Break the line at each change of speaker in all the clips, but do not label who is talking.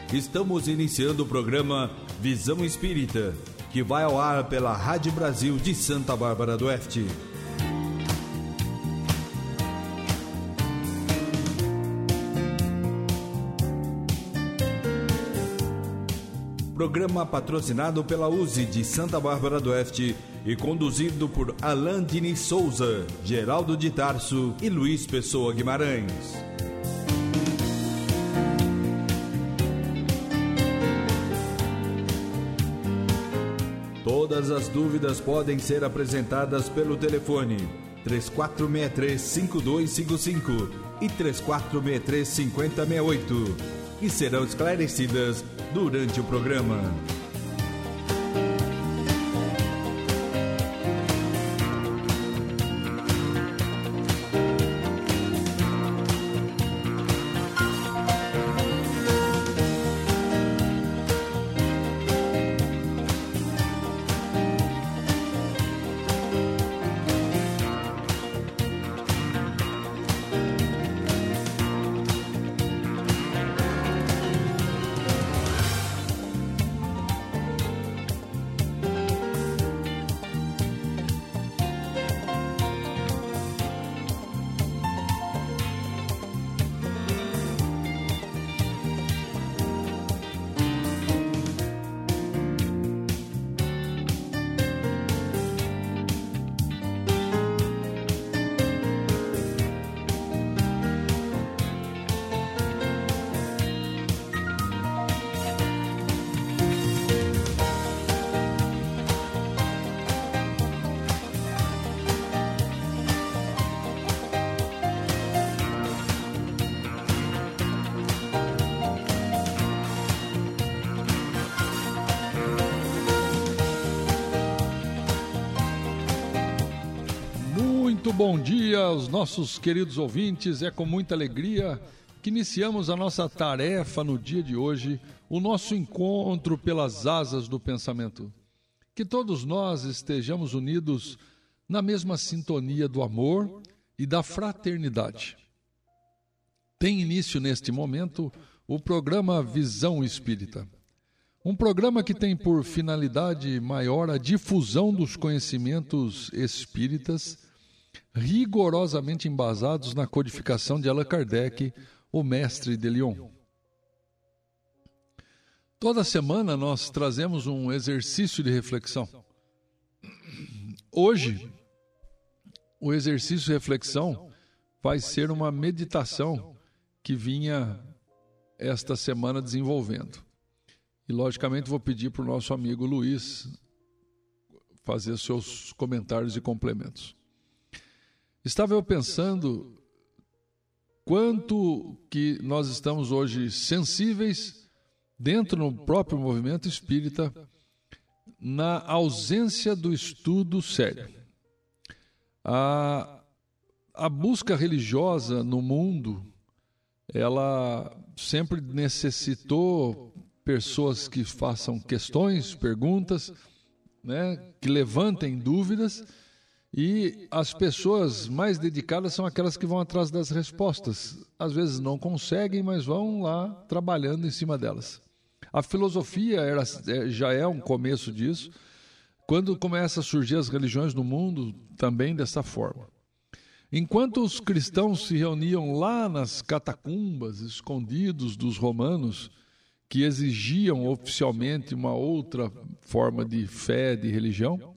Estamos iniciando o programa Visão Espírita, que vai ao ar pela Rádio Brasil de Santa Bárbara do Oeste. Programa patrocinado pela USE de Santa Bárbara do Oeste e conduzido por Alain Diniz Souza, Geraldo de Tarso e Luiz Pessoa Guimarães. Todas as dúvidas podem ser apresentadas pelo telefone 3463-5255 e 3463-5068 e serão esclarecidas durante o programa.
Bom dia aos nossos queridos ouvintes, é com muita alegria que iniciamos a nossa tarefa no dia de hoje, o nosso encontro pelas asas do pensamento. Que todos nós estejamos unidos na mesma sintonia do amor e da fraternidade. Tem início neste momento o programa Visão Espírita. Um programa que tem por finalidade maior a difusão dos conhecimentos espíritas rigorosamente embasados na codificação de Allan Kardec, o mestre de Lyon. Toda semana nós trazemos um exercício de reflexão. Hoje, o exercício de reflexão vai ser uma meditação que vinha esta semana desenvolvendo. E, logicamente, vou pedir para o nosso amigo Luiz fazer seus comentários e complementos. Estava eu pensando quanto que nós estamos hoje sensíveis dentro do próprio movimento espírita na ausência do estudo sério. A busca religiosa no mundo, ela sempre necessitou pessoas que façam questões, perguntas, né, que levantem dúvidas. E as pessoas mais dedicadas são aquelas que vão atrás das respostas. Às vezes não conseguem, mas vão lá trabalhando em cima delas. A filosofia já é um começo disso. Quando começam a surgir as religiões no mundo, também dessa forma. Enquanto os cristãos se reuniam lá nas catacumbas, escondidos dos romanos, que exigiam oficialmente uma outra forma de fé, de religião,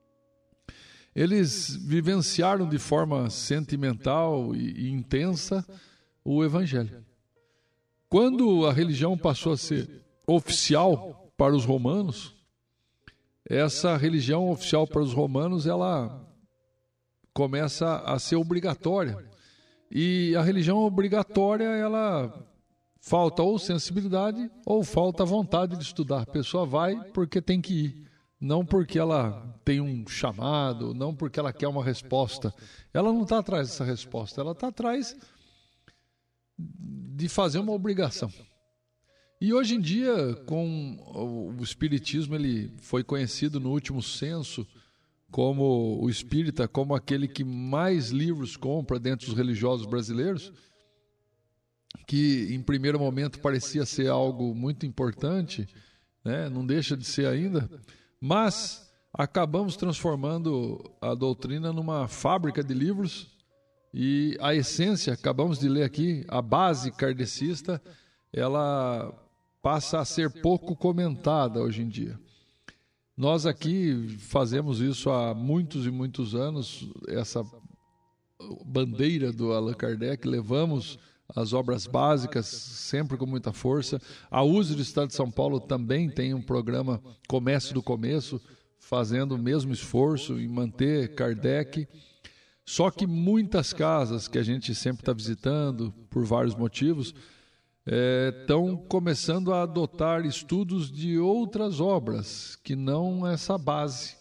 eles vivenciaram de forma sentimental e intensa o Evangelho. Quando a religião passou a ser oficial para os romanos, essa religião oficial para os romanos, ela começa a ser obrigatória. E a religião obrigatória, ela falta ou sensibilidade ou falta vontade de estudar. A pessoa vai porque tem que ir. Não porque ela tem um chamado, não porque ela quer uma resposta. Ela não está atrás dessa resposta, ela está atrás de fazer uma obrigação. E hoje em dia, com o Espiritismo, ele foi conhecido no último censo como o espírita, como aquele que mais livros compra dentre os religiosos brasileiros. que em primeiro momento parecia ser algo muito importante, né? Não deixa de ser ainda, mas acabamos transformando a doutrina numa fábrica de livros e a essência, acabamos de ler aqui, a base kardecista, ela passa a ser pouco comentada hoje em dia. Nós aqui fazemos isso há muitos e muitos anos, essa bandeira do Allan Kardec, levamos as obras básicas sempre com muita força. A USE do Estado de São Paulo também tem um programa Comércio do Começo, fazendo o mesmo esforço em manter Kardec. Só que muitas casas que a gente sempre está visitando, por vários motivos, estão começando a adotar estudos de outras obras, que não essa base,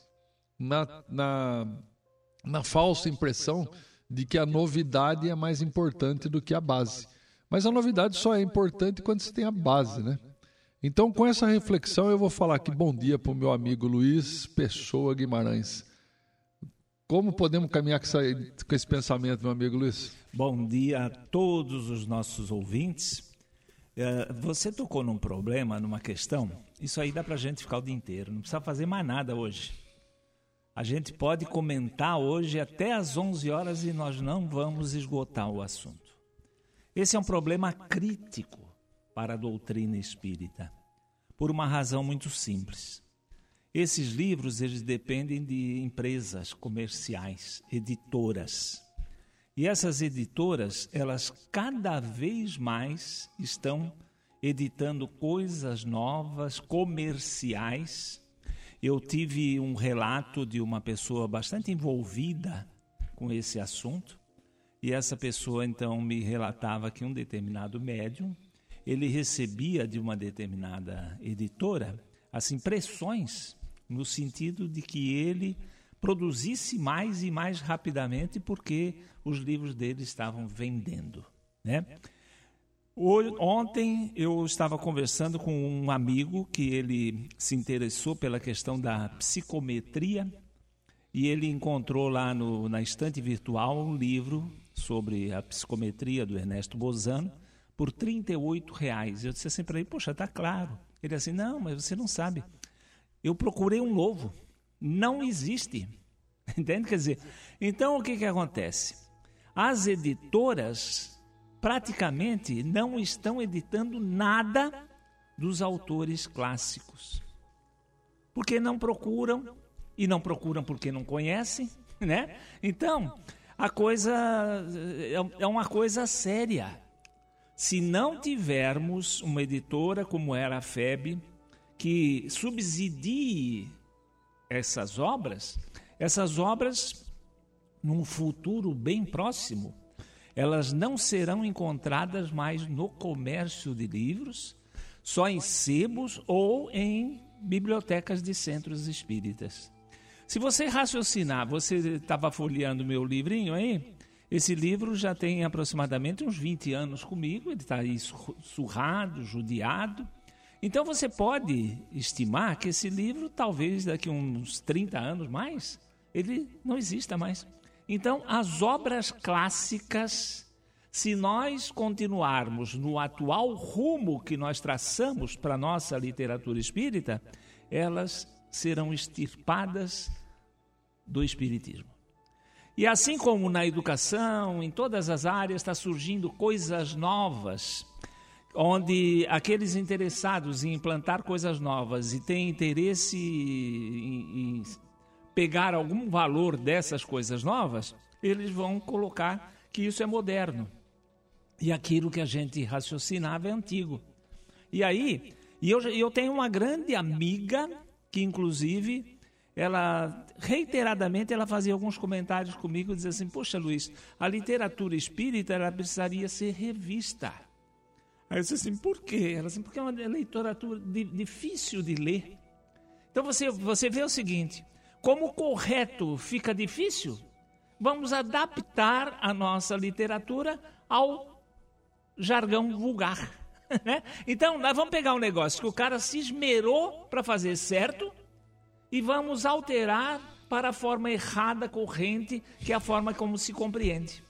na falsa impressão de que a novidade é mais importante do que a base. Mas a novidade só é importante quando você tem a base, né? Então, com essa reflexão, eu vou falar aqui bom dia para o meu amigo Luiz Pessoa Guimarães. Como podemos caminhar com esse pensamento, meu amigo Luiz?
Bom dia a todos os nossos ouvintes. Você tocou num problema, numa questão, isso aí dá para a gente ficar o dia inteiro, não precisa fazer mais nada hoje. A gente pode comentar hoje até às 11 horas e nós não vamos esgotar o assunto. Esse é um problema crítico para a doutrina espírita, por uma razão muito simples. Esses livros, eles dependem de empresas comerciais, editoras. E essas editoras, elas cada vez mais estão editando coisas novas, comerciais. Eu tive um relato de uma pessoa bastante envolvida com esse assunto, e essa pessoa então me relatava que um determinado médium, ele recebia de uma determinada editora assim, pressões, no sentido de que ele produzisse mais e mais rapidamente porque os livros dele estavam vendendo, né? Ontem eu estava conversando com um amigo que ele se interessou pela questão da psicometria e ele encontrou lá na estante virtual um livro sobre a psicometria do Ernesto Bozano por R$38. Eu disse assim para ele, poxa, está claro. Ele assim, não, mas você não sabe. Eu procurei um novo, não existe. Entende? Quer dizer, então o que acontece? As editoras praticamente não estão editando nada dos autores clássicos. Porque não procuram, e não procuram porque não conhecem, né? Então, a coisa é uma coisa séria. Se não tivermos uma editora como era a FEB, que subsidie essas obras, num futuro bem próximo, elas não serão encontradas mais no comércio de livros, só em sebos ou em bibliotecas de centros espíritas. Se você raciocinar, você estava folheando meu livrinho aí, esse livro já tem aproximadamente uns 20 anos comigo, ele está aí surrado, judiado. Então você pode estimar que esse livro, talvez daqui a uns 30 anos mais, ele não exista mais. Então, as obras clássicas, se nós continuarmos no atual rumo que nós traçamos para a nossa literatura espírita, elas serão extirpadas do espiritismo. E assim como na educação, em todas as áreas, está surgindo coisas novas, onde aqueles interessados em implantar coisas novas e têm interesse em pegar algum valor dessas coisas novas, eles vão colocar que isso é moderno. E aquilo que a gente raciocinava é antigo. E aí, eu tenho uma grande amiga que, inclusive, ela reiteradamente ela fazia alguns comentários comigo, dizia assim, poxa Luiz, a literatura espírita ela precisaria ser revista. Aí eu disse assim, por quê? Ela disse, porque é uma literatura difícil de ler. Então você vê o seguinte, como o correto fica difícil, vamos adaptar a nossa literatura ao jargão vulgar. Né? Então, nós vamos pegar um negócio que o cara se esmerou para fazer certo e vamos alterar para a forma errada, corrente, que é a forma como se compreende.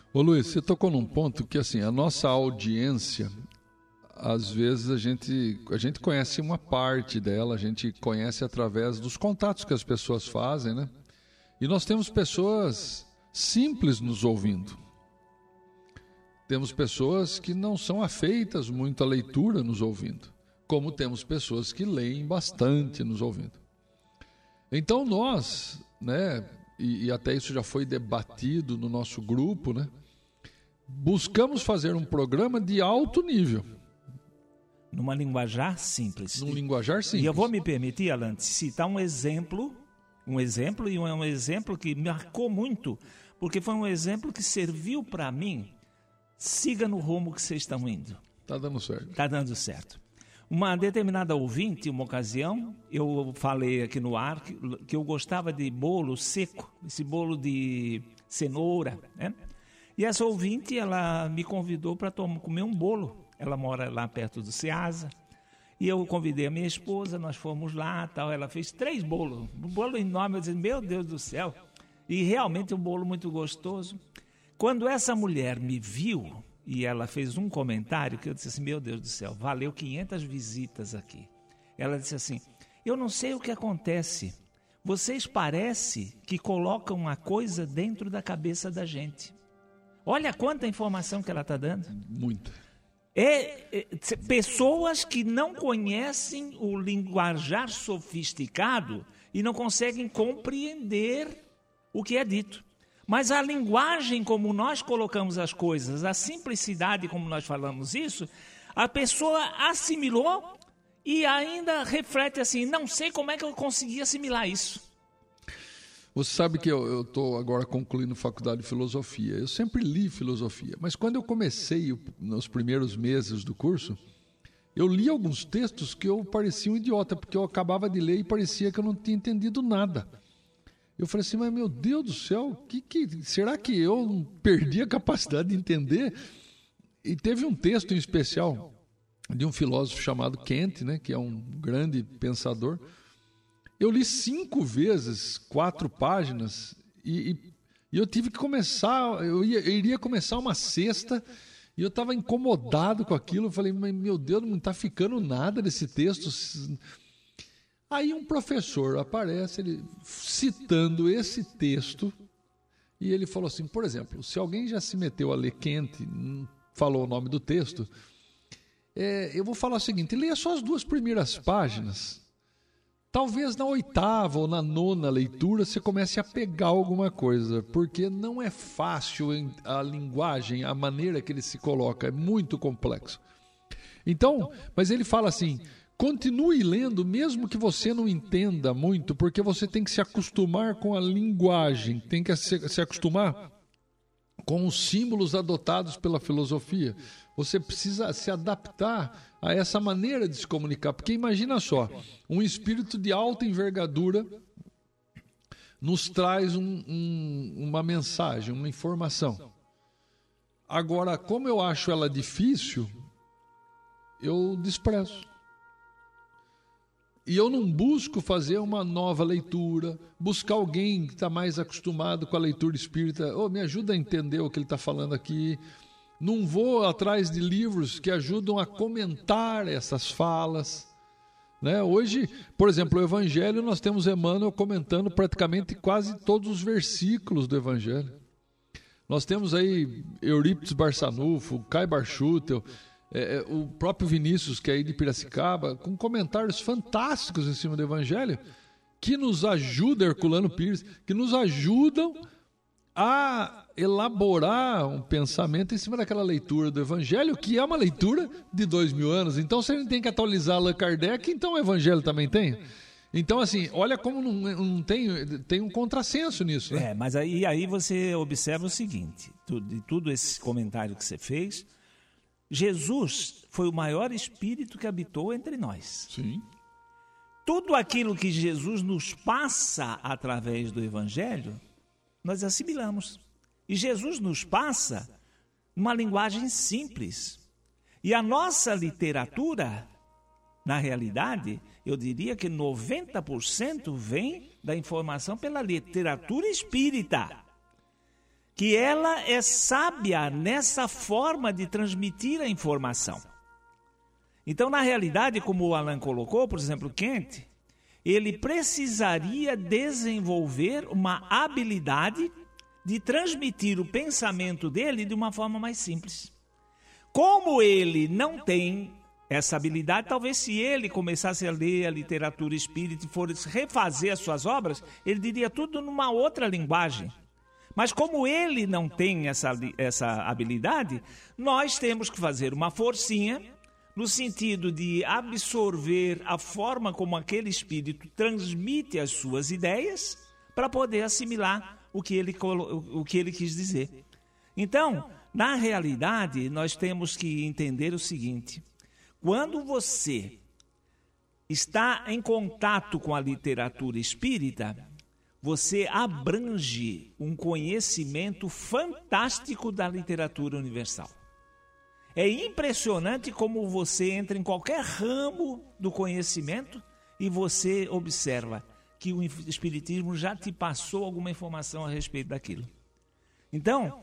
Ô Luiz, você tocou num ponto que, assim, a nossa audiência, às vezes a gente conhece uma parte dela, a gente conhece através dos contatos que as pessoas fazem, né? E nós temos pessoas simples nos ouvindo. Temos pessoas que não são afeitas muito à leitura nos ouvindo, como temos pessoas que leem bastante nos ouvindo. Então nós, né, e até isso já foi debatido no nosso grupo, né, buscamos fazer um programa de alto nível.
Numa linguajar simples.
Num linguajar simples.
E eu vou me permitir, Alan, citar um exemplo que marcou muito, porque foi um exemplo que serviu para mim. Siga no rumo que vocês estão indo.
Está dando certo.
Está dando certo. Uma determinada ouvinte, uma ocasião, eu falei aqui no ar que eu gostava de bolo seco, esse bolo de cenoura, né? E essa ouvinte, ela me convidou para comer um bolo. Ela mora lá perto do Ceasa. E eu convidei a minha esposa, nós fomos lá, tal. Ela fez 3 bolos, um bolo enorme. Eu disse, meu Deus do céu. E realmente um bolo muito gostoso. Quando essa mulher me viu e ela fez um comentário que eu disse assim, meu Deus do céu, valeu 500 visitas aqui. Ela disse assim, eu não sei o que acontece, vocês parecem que colocam uma coisa dentro da cabeça da gente. Olha quanta informação que ela está dando.
Muito.
Pessoas que não conhecem o linguajar sofisticado e não conseguem compreender o que é dito. Mas a linguagem como nós colocamos as coisas, a simplicidade como nós falamos isso, a pessoa assimilou e ainda reflete assim, não sei como é que eu consegui assimilar isso.
Você sabe que eu estou agora concluindo faculdade de filosofia. Eu sempre li filosofia, mas quando eu comecei nos primeiros meses do curso, eu li alguns textos que eu parecia um idiota, porque eu acabava de ler e parecia que eu não tinha entendido nada. Eu falei assim, mas meu Deus do céu, será que eu perdi a capacidade de entender? E teve um texto em especial de um filósofo chamado Kant, né, que é um grande pensador. Eu li 5 vezes, 4 páginas, e eu tive que começar, eu iria começar uma sexta, e eu estava incomodado com aquilo. Eu falei, mas meu Deus, não está ficando nada desse texto. Aí um professor aparece, ele citando esse texto, e ele falou assim, por exemplo, se alguém já se meteu a ler Kant, falou o nome do texto, eu vou falar o seguinte, leia só as 2 primeiras páginas, talvez na 8ª ou na 9ª leitura você comece a pegar alguma coisa, porque não é fácil a linguagem, a maneira que ele se coloca, é muito complexo. Então, mas ele fala assim, continue lendo, mesmo que você não entenda muito, porque você tem que se acostumar com a linguagem, tem que se acostumar com os símbolos adotados pela filosofia. Você precisa se adaptar a essa maneira de se comunicar, porque imagina só, um espírito de alta envergadura nos traz uma mensagem, uma informação. Agora, como eu acho ela difícil, eu desprezo. E eu não busco fazer uma nova leitura, buscar alguém que está mais acostumado com a leitura espírita. Me ajuda a entender o que ele está falando aqui. Não vou atrás de livros que ajudam a comentar essas falas. Né? Hoje, por exemplo, o Evangelho, nós temos Emmanuel comentando praticamente quase todos os versículos do Evangelho. Nós temos aí Eurípides Barçanufo, Kai Barchutel, o próprio Vinícius, que é aí de Piracicaba, com comentários fantásticos em cima do Evangelho, que nos ajudam, Herculano Pires, que nos ajudam a elaborar um pensamento em cima daquela leitura do Evangelho, que é uma leitura de 2000 anos. Então, se a gente tem que atualizar Allan Kardec, então o Evangelho também tem. Então, assim, olha como não tem um contrassenso nisso, né?
Mas aí você observa o seguinte, de tudo esse comentário que você fez, Jesus foi o maior espírito que habitou entre nós.
Sim.
Tudo aquilo que Jesus nos passa através do Evangelho, nós assimilamos. E Jesus nos passa numa linguagem simples. E a nossa literatura, na realidade, eu diria que 90% vem da informação pela literatura espírita, que ela é sábia nessa forma de transmitir a informação. Então, na realidade, como o Alan colocou, por exemplo, Kent, ele precisaria desenvolver uma habilidade de transmitir o pensamento dele de uma forma mais simples. Como ele não tem essa habilidade, talvez se ele começasse a ler a literatura espírita e fosse refazer as suas obras, ele diria tudo numa outra linguagem. Mas como ele não tem essa habilidade, nós temos que fazer uma forcinha no sentido de absorver a forma como aquele espírito transmite as suas ideias para poder assimilar o que ele quis dizer. Então, na realidade, nós temos que entender o seguinte: quando você está em contato com a literatura espírita, você abrange um conhecimento fantástico da literatura universal. É impressionante como você entra em qualquer ramo do conhecimento e você observa que o Espiritismo já te passou alguma informação a respeito daquilo. Então,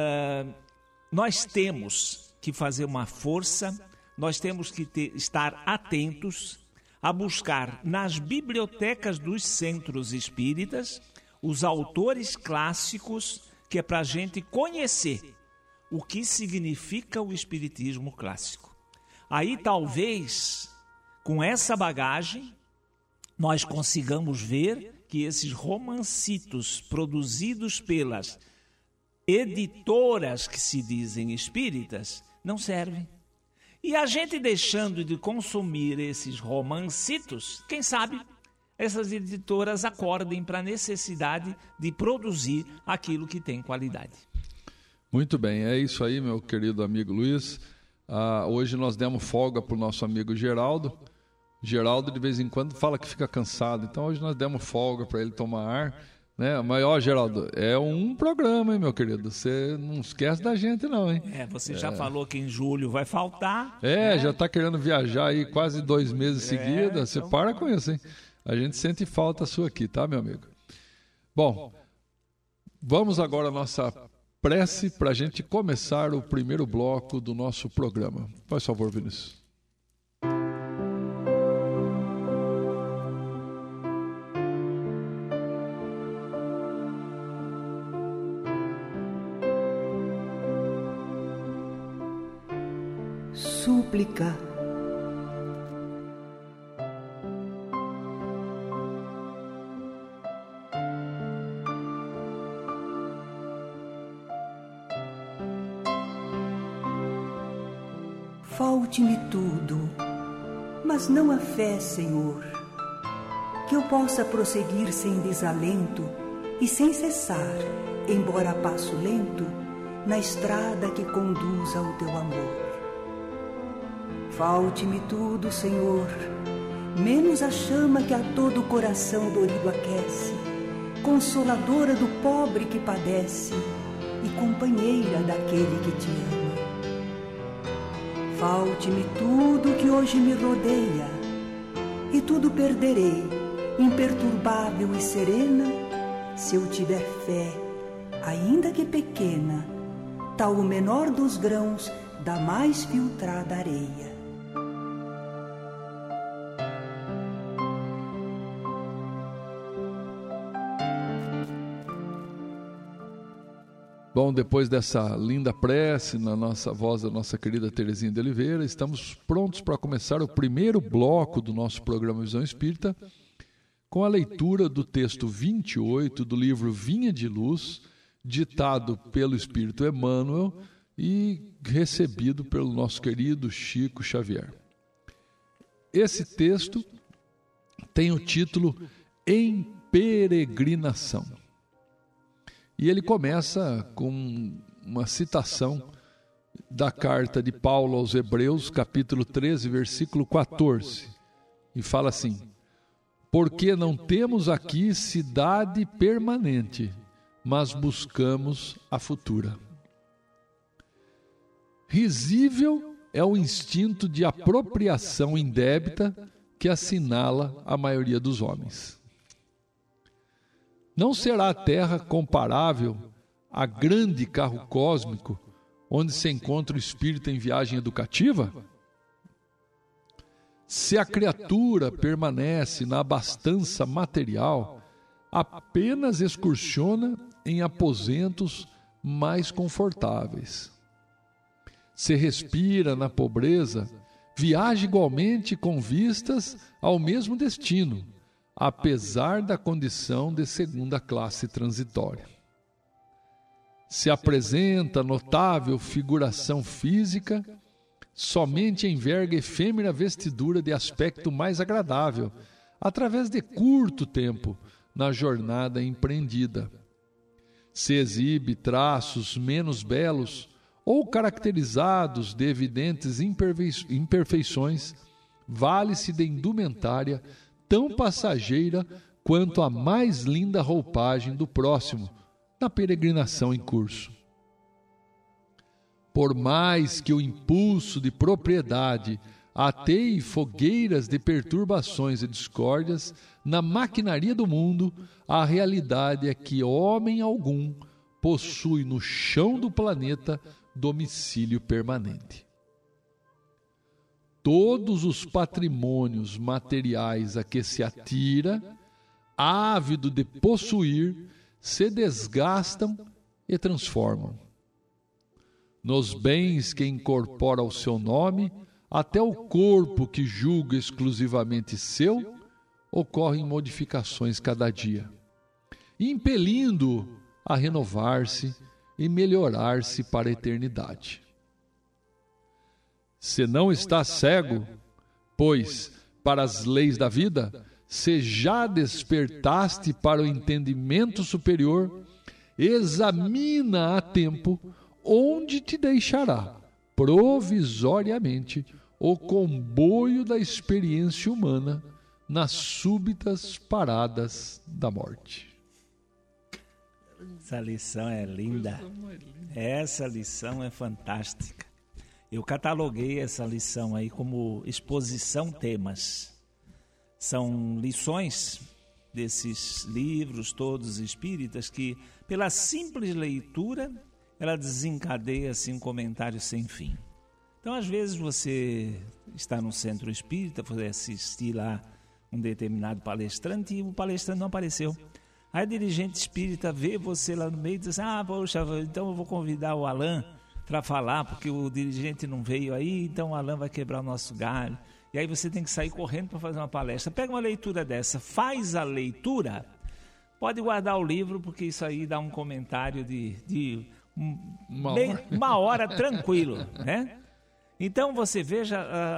nós temos que fazer uma força, nós temos que estar atentos a buscar nas bibliotecas dos centros espíritas os autores clássicos, que é para a gente conhecer o que significa o Espiritismo clássico. Aí talvez, com essa bagagem, nós consigamos ver que esses romancitos produzidos pelas editoras que se dizem espíritas não servem. E a gente deixando de consumir esses romancitos, quem sabe essas editoras acordem para a necessidade de produzir aquilo que tem qualidade.
Muito bem, é isso aí, meu querido amigo Luiz. Hoje nós demos folga para o nosso amigo Geraldo. Geraldo de vez em quando fala que fica cansado, então hoje nós demos folga para ele tomar ar, né? Mas ó, Geraldo, é um programa, hein, meu querido? Você não esquece da gente não, hein?
Você já falou que em julho vai faltar.
Já está querendo viajar aí quase 2 meses seguidos. Você para com isso, hein? A gente sente falta sua aqui, tá, meu amigo? Bom, vamos agora à nossa prece para a gente começar o primeiro bloco do nosso programa. Faz favor, Vinícius.
Súplica. Falte-me tudo, mas não a fé, Senhor, que eu possa prosseguir sem desalento e sem cessar, embora a passo lento, na estrada que conduz ao teu amor. Falte-me tudo, Senhor, menos a chama que a todo o coração dorido aquece, consoladora do pobre que padece e companheira daquele que te ama. Falte-me tudo que hoje me rodeia, e tudo perderei, imperturbável e serena, se eu tiver fé, ainda que pequena, tal o menor dos grãos da mais filtrada areia.
Bom, depois dessa linda prece na nossa voz da nossa querida Terezinha de Oliveira, estamos prontos para começar o primeiro bloco do nosso programa Visão Espírita, com a leitura do texto 28 do livro Vinha de Luz, ditado pelo Espírito Emmanuel e recebido pelo nosso querido Chico Xavier. Esse texto tem o título Em Peregrinação. E ele começa com uma citação da carta de Paulo aos Hebreus, capítulo 13, versículo 14. E fala assim: porque não temos aqui cidade permanente, mas buscamos a futura. Risível é o instinto de apropriação indébita que assinala a maioria dos homens. Não será a terra comparável a grande carro cósmico, onde se encontra o espírito em viagem educativa? Se a criatura permanece na abastança material, apenas excursiona em aposentos mais confortáveis. Se respira na pobreza, viaja igualmente com vistas ao mesmo destino, apesar da condição de segunda classe transitória. Se apresenta notável figuração física, somente enverga efêmera vestidura de aspecto mais agradável, através de curto tempo na jornada empreendida. Se exibe traços menos belos ou caracterizados de evidentes imperfeições, vale-se de indumentária tão passageira quanto a mais linda roupagem do próximo na peregrinação em curso. Por mais que o impulso de propriedade ateie fogueiras de perturbações e discórdias na maquinaria do mundo, a realidade é que homem algum possui no chão do planeta domicílio permanente. Todos os patrimônios materiais a que se atira, ávido de possuir, se desgastam e transformam. Nos bens que incorpora ao seu nome, até o corpo que julga exclusivamente seu, ocorrem modificações cada dia, impelindo-o a renovar-se e melhorar-se para a eternidade. Se não está cego, pois, para as leis da vida, se já despertaste para o entendimento superior, examina a tempo onde te deixará, provisoriamente, o comboio da experiência humana nas súbitas paradas da morte.
Essa lição é linda. Essa lição é fantástica. Eu cataloguei essa lição aí como exposição temas. São lições desses livros todos espíritas que, pela simples leitura, ela desencadeia assim um comentário sem fim. Então, às vezes você está num centro espírita, você assistir lá um determinado palestrante e o palestrante não apareceu. Aí a dirigente espírita vê você lá no meio e diz: poxa, então eu vou convidar o Alain para falar, porque o dirigente não veio aí, então o Alain vai quebrar o nosso galho. E aí você tem que sair correndo para fazer uma palestra. Pega uma leitura dessa, faz a leitura, pode guardar o livro, porque isso aí dá um comentário de uma hora tranquilo, né? Então você veja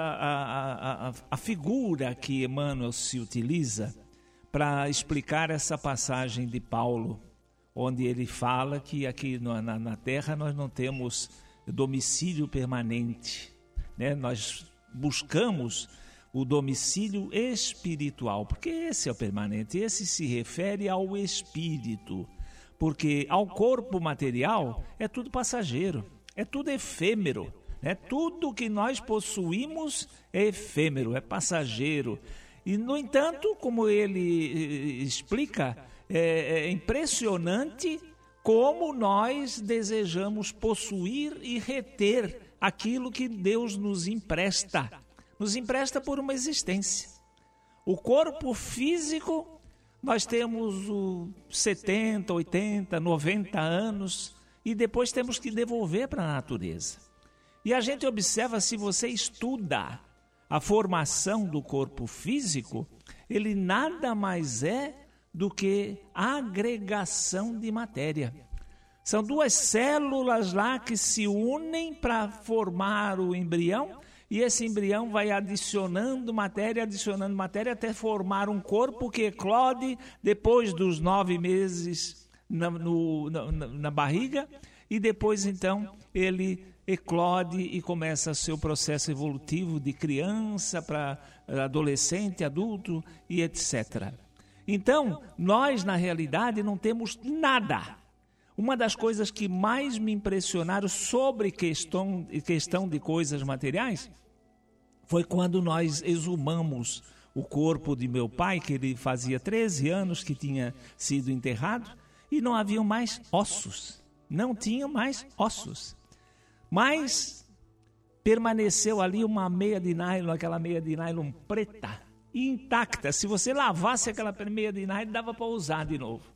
a figura que Emmanuel se utiliza para explicar essa passagem de Paulo, onde ele fala que aqui na Terra nós não temos domicílio permanente, né? Nós buscamos o domicílio espiritual, porque esse é o permanente, esse se refere ao espírito, porque ao corpo material é tudo passageiro, é tudo efêmero, né? Tudo que nós possuímos é efêmero, é passageiro. E, no entanto, como ele explica, é impressionante como nós desejamos possuir e reter aquilo que Deus nos empresta por uma existência. O corpo físico, nós temos 70, 80, 90 anos e depois temos que devolver para a natureza. E a gente observa, se você estuda a formação do corpo físico, ele nada mais é do que agregação de matéria. São duas células lá que se unem para formar o embrião, e esse embrião vai adicionando matéria até formar um corpo que eclode depois dos 9 meses na barriga, e depois então ele eclode e começa seu processo evolutivo de criança para adolescente, adulto e etc. Então, nós na realidade não temos nada. Uma das coisas que mais me impressionaram sobre questão de coisas materiais foi quando nós exumamos o corpo de meu pai, que ele fazia 13 anos que tinha sido enterrado, e não haviam mais ossos. não tinha mais ossos. Mas permaneceu ali uma meia de nylon, aquela meia de nylon preta, intacta. Se você lavasse aquela meia de nylon, dava para usar de novo.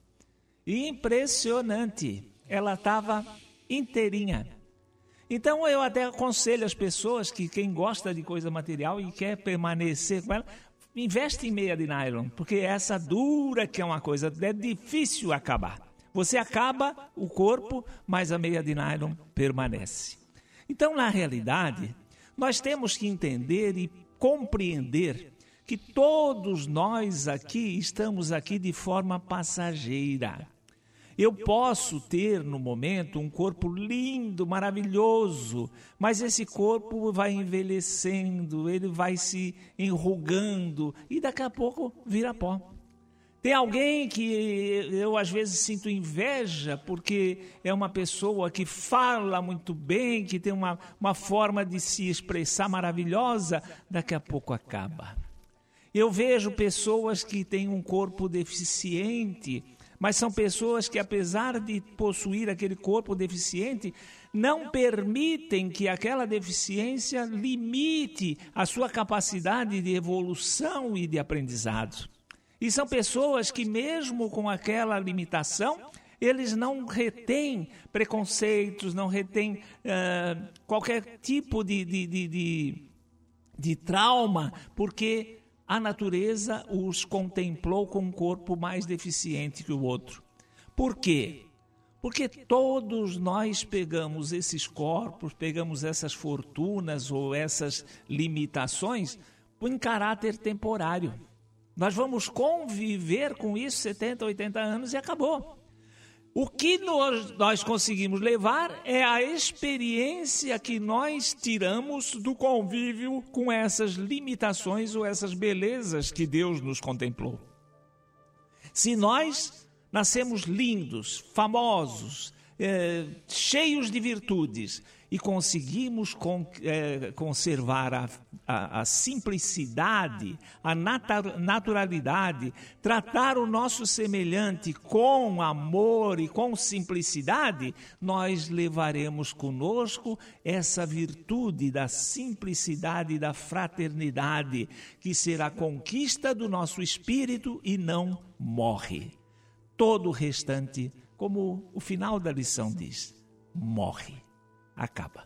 Impressionante, ela estava inteirinha. Então eu até aconselho as pessoas que quem gosta de coisa material e quer permanecer com ela, investe em meia de nylon, porque essa dura que é uma coisa, é difícil acabar. Você acaba o corpo, mas a meia de nylon permanece. Então, na realidade, nós temos que entender e compreender que todos nós aqui estamos aqui de forma passageira. Eu posso ter, no momento, um corpo lindo, maravilhoso, mas esse corpo vai envelhecendo, ele vai se enrugando e daqui a pouco vira pó. Tem alguém que eu às vezes sinto inveja porque é uma pessoa que fala muito bem, que tem uma forma de se expressar maravilhosa, daqui a pouco acaba. Eu vejo pessoas que têm um corpo deficiente, mas são pessoas que, apesar de possuir aquele corpo deficiente, não permitem que aquela deficiência limite a sua capacidade de evolução e de aprendizado. E são pessoas que, mesmo com aquela limitação, eles não retêm preconceitos, não retêm qualquer tipo de trauma, porque a natureza os contemplou com um corpo mais deficiente que o outro. Por quê? Porque todos nós pegamos esses corpos, pegamos essas fortunas ou essas limitações em caráter temporário. Nós vamos conviver com isso 70, 80 anos e acabou. O que nós conseguimos levar é a experiência que nós tiramos do convívio com essas limitações ou essas belezas que Deus nos contemplou. Se nós nascemos lindos, famosos, cheios de virtudes e conseguimos conservar a simplicidade, a naturalidade, tratar o nosso semelhante com amor e com simplicidade, nós levaremos conosco essa virtude da simplicidade e da fraternidade, que será conquista do nosso espírito e não morre. Todo o restante, como o final da lição diz, morre, acaba.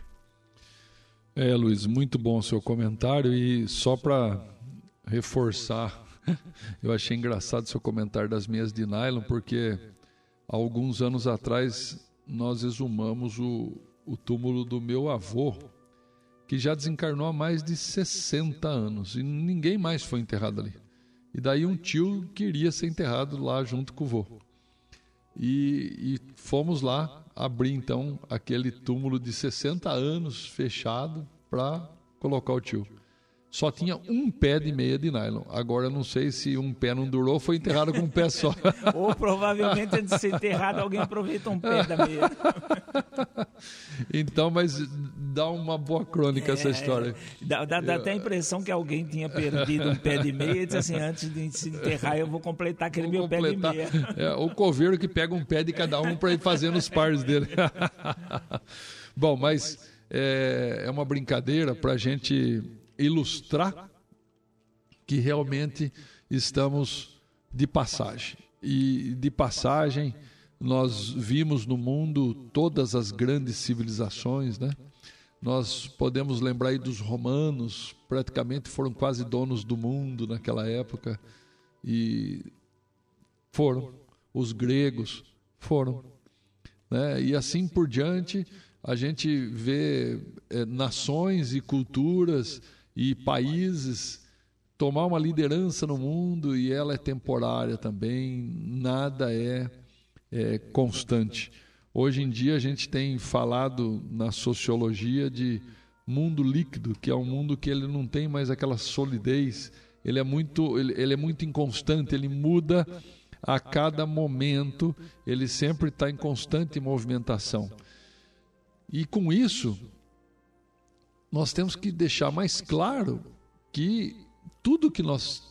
Luiz, muito bom o seu comentário, e só para reforçar, eu achei engraçado o seu comentário das meias de nylon, porque há alguns anos atrás nós exumamos o túmulo do meu avô, que já desencarnou há mais de 60 anos, e ninguém mais foi enterrado ali. E daí um tio queria ser enterrado lá junto com o vô. E fomos lá abrir então aquele túmulo de 60 anos fechado para colocar o tio. Só tinha um pé de meia de nylon. Agora não sei se um pé não durou, foi enterrado com um pé só.
Ou provavelmente antes de ser enterrado alguém aproveita um pé da meia.
Então, mas dá uma boa crônica essa história.
Dá até a impressão que alguém tinha perdido um pé de meia e disse assim, antes de se enterrar eu vou completar aquele meu pé de meia.
O coveiro que pega um pé de cada um para ir fazendo os pares dele. Bom, mas é uma brincadeira para a gente ilustrar que realmente estamos de passagem. E de passagem nós vimos no mundo todas as grandes civilizações, né? Nós podemos lembrar aí dos romanos, praticamente foram quase donos do mundo naquela época, e foram, os gregos foram, né? E assim por diante, a gente vê nações e culturas e países tomar uma liderança no mundo, e ela é temporária também, nada é constante. Hoje em dia a gente tem falado na sociologia de mundo líquido, que é um mundo que ele não tem mais aquela solidez, ele é muito inconstante, ele muda a cada momento, ele sempre está em constante movimentação. E com isso, nós temos que deixar mais claro que tudo que nós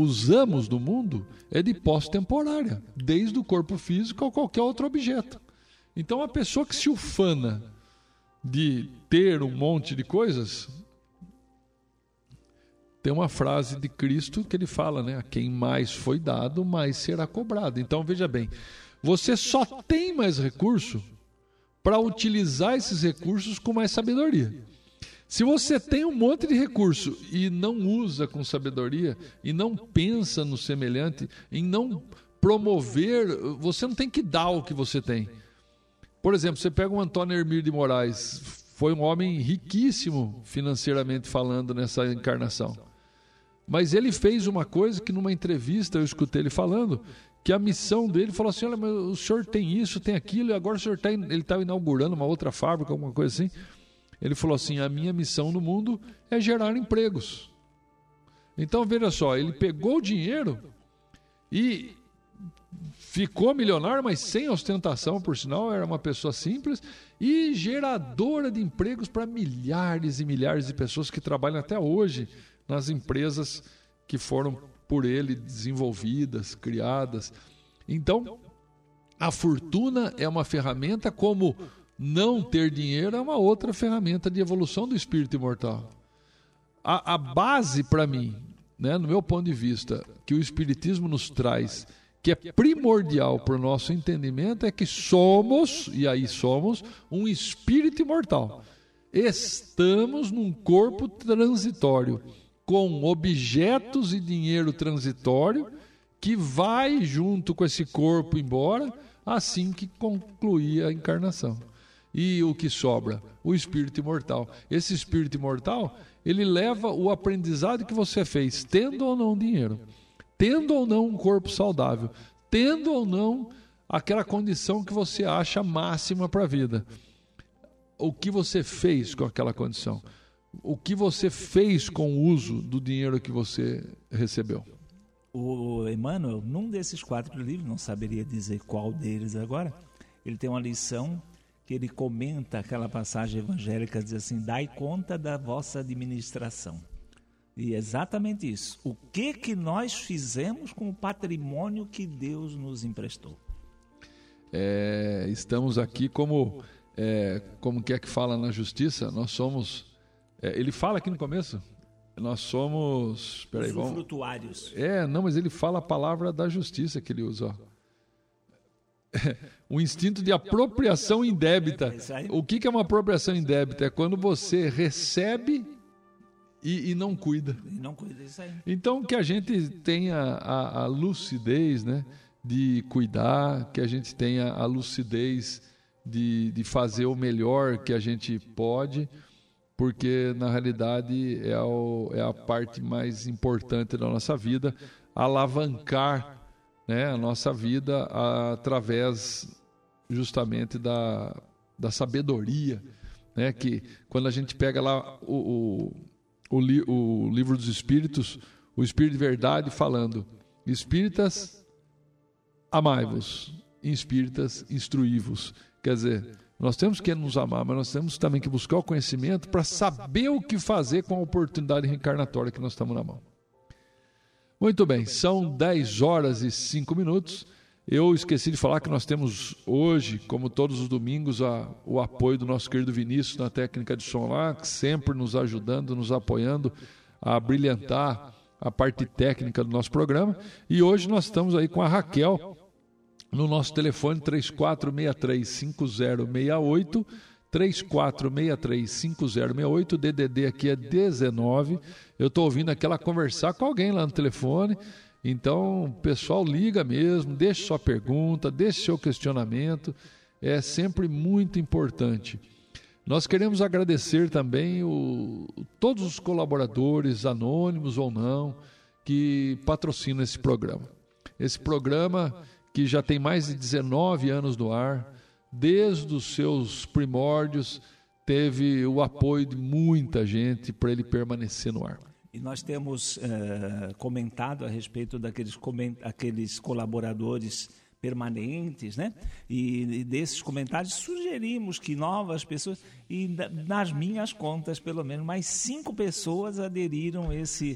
usamos no mundo é de posse temporária, desde o corpo físico a qualquer outro objeto. Então, a pessoa que se ufana de ter um monte de coisas, tem uma frase de Cristo que ele fala, né? A quem mais foi dado, mais será cobrado. Então, veja bem, você só tem mais recurso para utilizar esses recursos com mais sabedoria. Se você tem um monte de recurso e não usa com sabedoria, e não pensa no semelhante, em não promover, você não tem que dar o que você tem. Por exemplo, você pega o Antônio Hermir de Moraes, foi um homem riquíssimo financeiramente falando nessa encarnação. Mas ele fez uma coisa que numa entrevista eu escutei ele falando, que a missão dele, falou assim, olha, mas o senhor tem isso, tem aquilo, e agora o senhor ele estava inaugurando uma outra fábrica, alguma coisa assim. Ele falou assim, a minha missão no mundo é gerar empregos. Então, veja só, ele pegou o dinheiro e ficou milionário, mas sem ostentação, por sinal, era uma pessoa simples e geradora de empregos para milhares e milhares de pessoas que trabalham até hoje nas empresas que foram por ele desenvolvidas, criadas. Então, a fortuna é uma ferramenta, como não ter dinheiro é uma outra ferramenta de evolução do espírito imortal. A base para mim, né, no meu ponto de vista, que o Espiritismo nos traz, que é primordial para o nosso entendimento, é que somos, e aí somos, um espírito imortal. Estamos num corpo transitório, com objetos e dinheiro transitório, que vai junto com esse corpo embora, assim que concluir a encarnação. E o que sobra? O espírito imortal. Esse espírito imortal, ele leva o aprendizado que você fez, tendo ou não dinheiro, tendo ou não um corpo saudável, tendo ou não aquela condição que você acha máxima para a vida. O que você fez com aquela condição? O que você fez com o uso do dinheiro que você recebeu?
O Emmanuel, num desses 4 livros, não saberia dizer qual deles agora, ele tem uma lição que ele comenta aquela passagem evangélica, diz assim, dai conta da vossa administração. E é exatamente isso. O que nós fizemos com o patrimônio que Deus nos emprestou?
Estamos aqui como que é que fala na justiça? Nós somos... ele fala aqui no começo, nós somos...
usufrutuários.
Não, mas ele fala a palavra da justiça que ele usa. O instinto de apropriação indébita. O que é uma apropriação indébita? É quando você recebe e não cuida.
E não cuida, isso aí.
Então, que a gente tenha a lucidez, né, de cuidar, que a gente tenha a lucidez de fazer o melhor que a gente pode, porque na realidade é a parte mais importante da nossa vida, alavancar, né, a nossa vida através justamente da sabedoria, né, que quando a gente pega lá o livro dos Espíritos, o Espírito de Verdade falando, espíritas, amai-vos, espíritas, instruí-vos. Quer dizer, nós temos que nos amar, mas nós temos também que buscar o conhecimento para saber o que fazer com a oportunidade reencarnatória que nós estamos na mão. Muito bem, são 10h05. Eu esqueci de falar que nós temos hoje, como todos os domingos, o apoio do nosso querido Vinícius na técnica de som lá, sempre nos ajudando, nos apoiando a brilhantar a parte técnica do nosso programa. E hoje nós estamos aí com a Raquel no nosso telefone 3463-5068, 3463-5068, o DDD aqui é 19. Eu estou ouvindo aquela conversar com alguém lá no telefone, então o pessoal liga mesmo, deixe sua pergunta, deixe seu questionamento, é sempre muito importante. Nós queremos agradecer também todos os colaboradores, anônimos ou não, que patrocinam esse programa. Esse programa que já tem mais de 19 anos no ar, desde os seus primórdios, teve o apoio de muita gente para ele permanecer no ar.
E nós temos comentado a respeito daqueles colaboradores permanentes, né? E desses comentários sugerimos que novas pessoas, e nas minhas contas pelo menos, mais 5 pessoas aderiram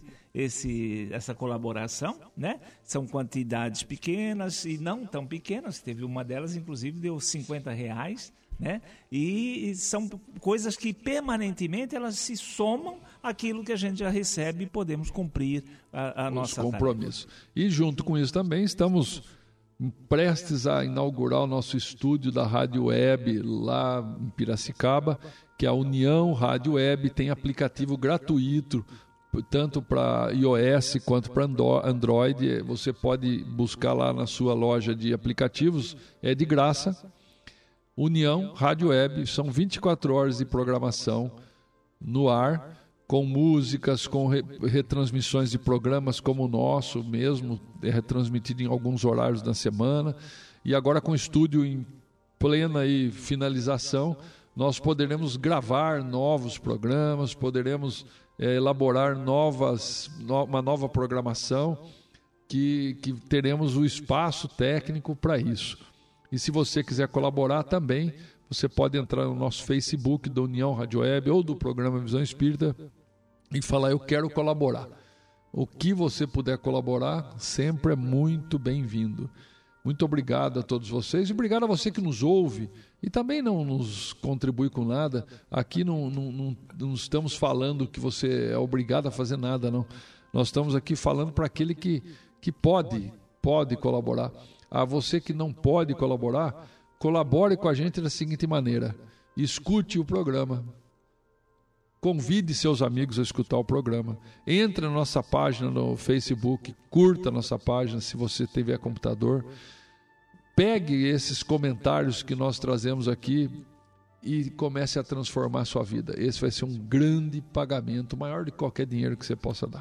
essa colaboração, né? São quantidades pequenas e não tão pequenas, teve uma delas inclusive deu R$50, né? E são coisas que permanentemente elas se somam àquilo que a gente já recebe e podemos cumprir a nossa
compromisso. E junto com isso também estamos prestes a inaugurar o nosso estúdio da Rádio Web lá em Piracicaba, que é a União Rádio Web, tem aplicativo gratuito tanto para iOS quanto para Android. Você pode buscar lá na sua loja de aplicativos, é de graça. União Rádio Web, são 24 horas de programação no ar, com músicas, com retransmissões de programas como o nosso mesmo, é retransmitido em alguns horários da semana, e agora com o estúdio em plena finalização, nós poderemos gravar novos programas, poderemos elaborar uma nova programação, que teremos o espaço técnico para isso. E se você quiser colaborar também, você pode entrar no nosso Facebook da União Rádio Web ou do programa Visão Espírita e falar: eu quero colaborar. O que você puder colaborar sempre é muito bem-vindo. Muito obrigado a todos vocês e obrigado a você que nos ouve e também não nos contribui com nada. Aqui não estamos falando que você é obrigado a fazer nada, não. Nós estamos aqui falando para aquele que pode colaborar. A você que não pode colaborar, colabore com a gente da seguinte maneira: escute o programa, convide seus amigos a escutar o programa, entre na nossa página no Facebook, curta a nossa página se você tiver computador, pegue esses comentários que nós trazemos aqui e comece a transformar a sua vida. Esse vai ser um grande pagamento, maior de qualquer dinheiro que você possa dar.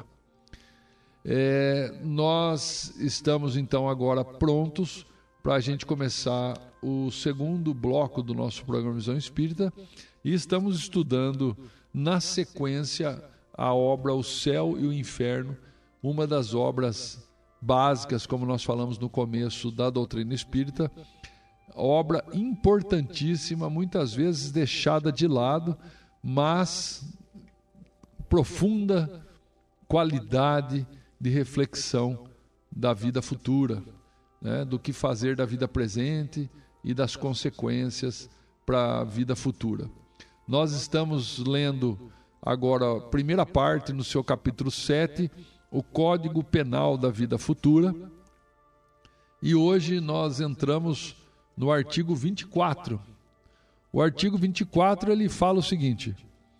Nós estamos então agora prontos para a gente começar o segundo bloco do nosso programa Visão Espírita e estamos estudando na sequência a obra O Céu e o Inferno, uma das obras básicas, como nós falamos no começo, da doutrina espírita, obra importantíssima, muitas vezes deixada de lado, mas profunda qualidade de reflexão da vida futura, né? Do que fazer da vida presente e das consequências para a vida futura. Nós estamos lendo agora a primeira parte, no seu capítulo 7, o Código Penal da Vida Futura, e hoje nós entramos no artigo 24. O artigo 24 ele fala o seguinte: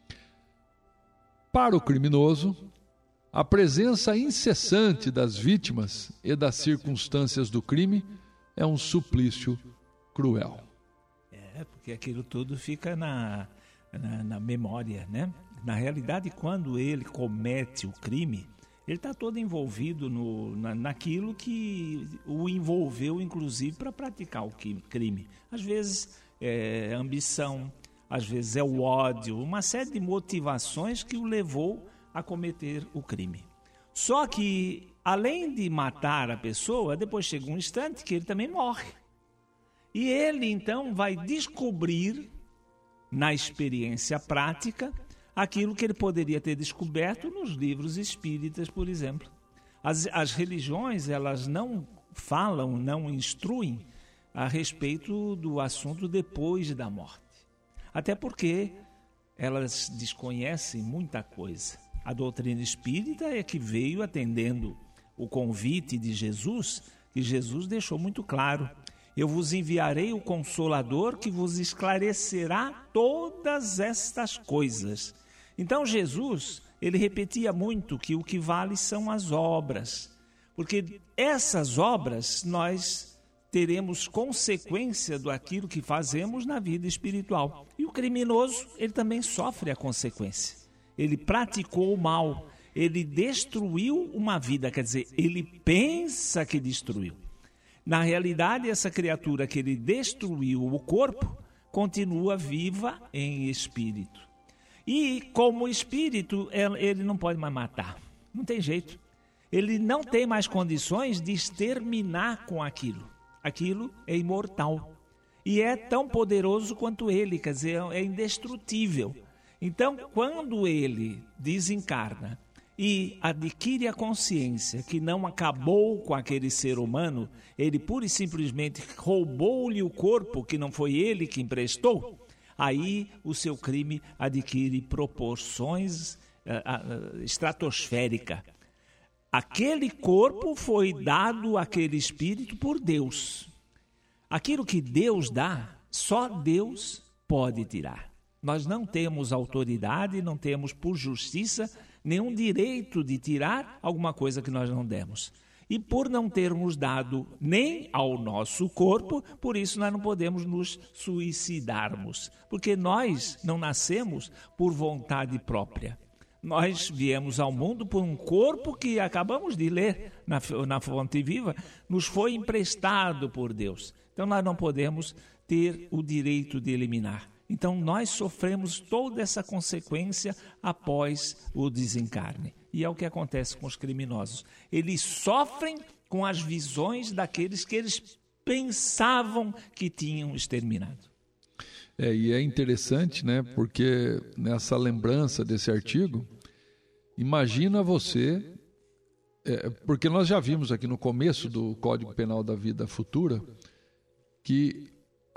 para o criminoso, a presença incessante das vítimas e das circunstâncias do crime é um suplício cruel.
Porque aquilo tudo fica na memória, né? Na realidade, quando ele comete o crime, ele está todo envolvido naquilo que o envolveu, inclusive, para praticar o crime. Às vezes é ambição, às vezes é o ódio, uma série de motivações que o levou a cometer o crime. Só que, além de matar a pessoa, depois chega um instante que ele também morre. E ele, então, vai descobrir, na experiência prática, aquilo que ele poderia ter descoberto nos livros espíritas, por exemplo. As religiões, elas não falam, não instruem a respeito do assunto depois da morte. Até porque elas desconhecem muita coisa. A doutrina espírita é que veio atendendo o convite de Jesus, que Jesus deixou muito claro: eu vos enviarei o Consolador que vos esclarecerá todas estas coisas. Então Jesus, ele repetia muito que o que vale são as obras, porque essas obras nós teremos consequência daquilo que fazemos na vida espiritual. E o criminoso, ele também sofre a consequência. Ele praticou o mal, ele destruiu uma vida, quer dizer, ele pensa que destruiu. Na realidade, essa criatura que ele destruiu o corpo, continua viva em espírito. E como espírito, ele não pode mais matar, não tem jeito. Ele não tem mais condições de exterminar com aquilo. aquilo é imortal. E é tão poderoso quanto ele, quer dizer, é indestrutível. Então, quando ele desencarna e adquire a consciência que não acabou com aquele ser humano, ele pura e simplesmente roubou-lhe o corpo, que não foi ele que emprestou, aí o seu crime adquire proporções estratosféricas. Aquele corpo foi dado àquele espírito por Deus. Aquilo que Deus dá, só Deus pode tirar. Nós não temos autoridade, não temos por justiça nenhum direito de tirar alguma coisa que nós não demos. E por não termos dado nem ao nosso corpo, por isso nós não podemos nos suicidarmos. Porque nós não nascemos por vontade própria. Nós viemos ao mundo por um corpo que acabamos de ler na Fonte Viva, nos foi emprestado por Deus. Então nós não podemos ter o direito de eliminar. Então nós sofremos toda essa consequência após o desencarne. E é o que acontece com os criminosos. Eles sofrem com as visões daqueles que eles pensavam que tinham exterminado.
E é interessante, né? Porque nessa lembrança desse artigo, imagina você, porque nós já vimos aqui no começo do Código Penal da Vida Futura, que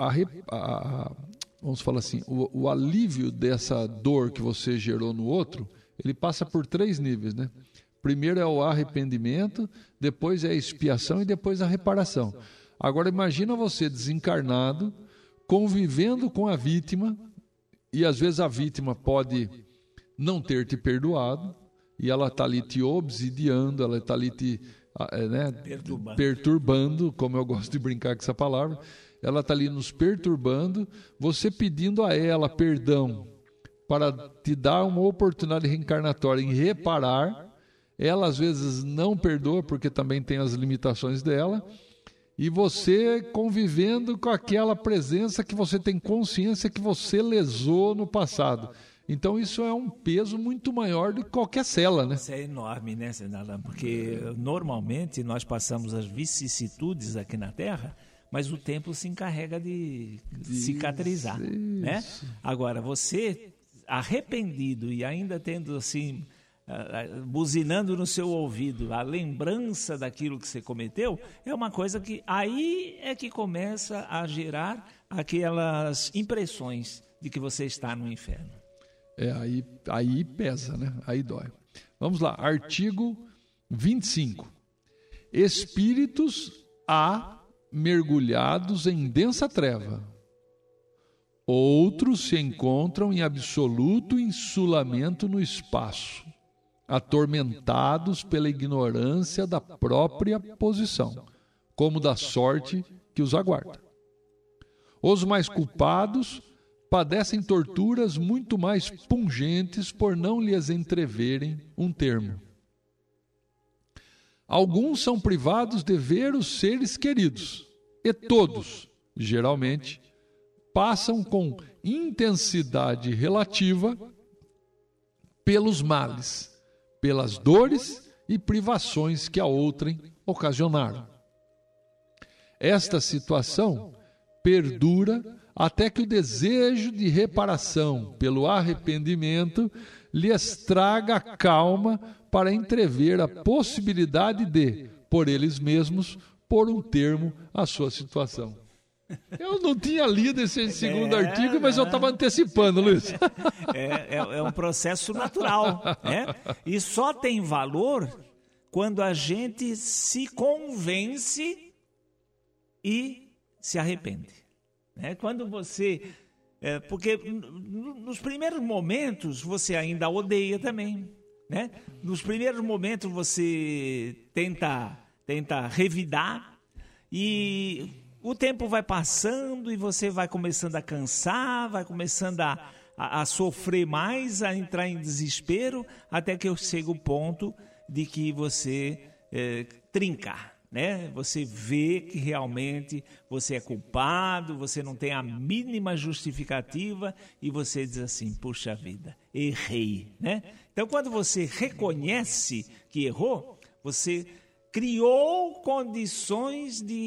vamos falar assim, o alívio dessa dor que você gerou no outro, ele passa por 3 níveis, né? Primeiro é o arrependimento, depois é a expiação e depois a reparação. Agora imagina você desencarnado, convivendo com a vítima, e às vezes a vítima pode não ter te perdoado, e ela está ali te obsidiando, ela está ali te perturbando, como eu gosto de brincar com essa palavra, ela está ali nos perturbando, você pedindo a ela perdão para te dar uma oportunidade reencarnatória em reparar, ela às vezes não perdoa porque também tem as limitações dela, e você convivendo com aquela presença que você tem consciência que você lesou no passado. Então isso é um peso muito maior do que qualquer cela, né?
Isso é enorme, né, Senador? Porque normalmente nós passamos as vicissitudes aqui na Terra, mas o tempo se encarrega de cicatrizar, né? Agora, você arrependido e ainda tendo assim, buzinando no seu ouvido a lembrança daquilo que você cometeu, é uma coisa que aí é que começa a gerar aquelas impressões de que você está no inferno.
Aí pesa, né? Aí dói. Vamos lá, artigo 25. Espíritos há mergulhados em densa treva. Outros se encontram em absoluto insulamento no espaço, atormentados pela ignorância da própria posição, como da sorte que os aguarda. Os mais culpados padecem torturas muito mais pungentes por não lhes entreverem um termo. Alguns são privados de ver os seres queridos, e todos, geralmente, passam com intensidade relativa pelos males, pelas dores e privações que a outrem ocasionaram. Esta situação perdura até que o desejo de reparação pelo arrependimento lhes traga a calma para entrever a possibilidade de, por eles mesmos, pôr um termo à sua situação. Eu não tinha lido esse segundo artigo, mas eu estava antecipando, Luiz.
É um processo natural, né? E só tem valor quando a gente se convence e se arrepende. Quando você... porque nos primeiros momentos você ainda odeia também, né? Nos primeiros momentos você tenta revidar e o tempo vai passando e você vai começando a cansar, vai começando a sofrer mais, a entrar em desespero, até que chega o ponto de que você trincar. Né? Você vê que realmente você é culpado, você não tem a mínima justificativa e você diz assim, puxa vida, errei, né? Então quando você reconhece que errou, você criou condições de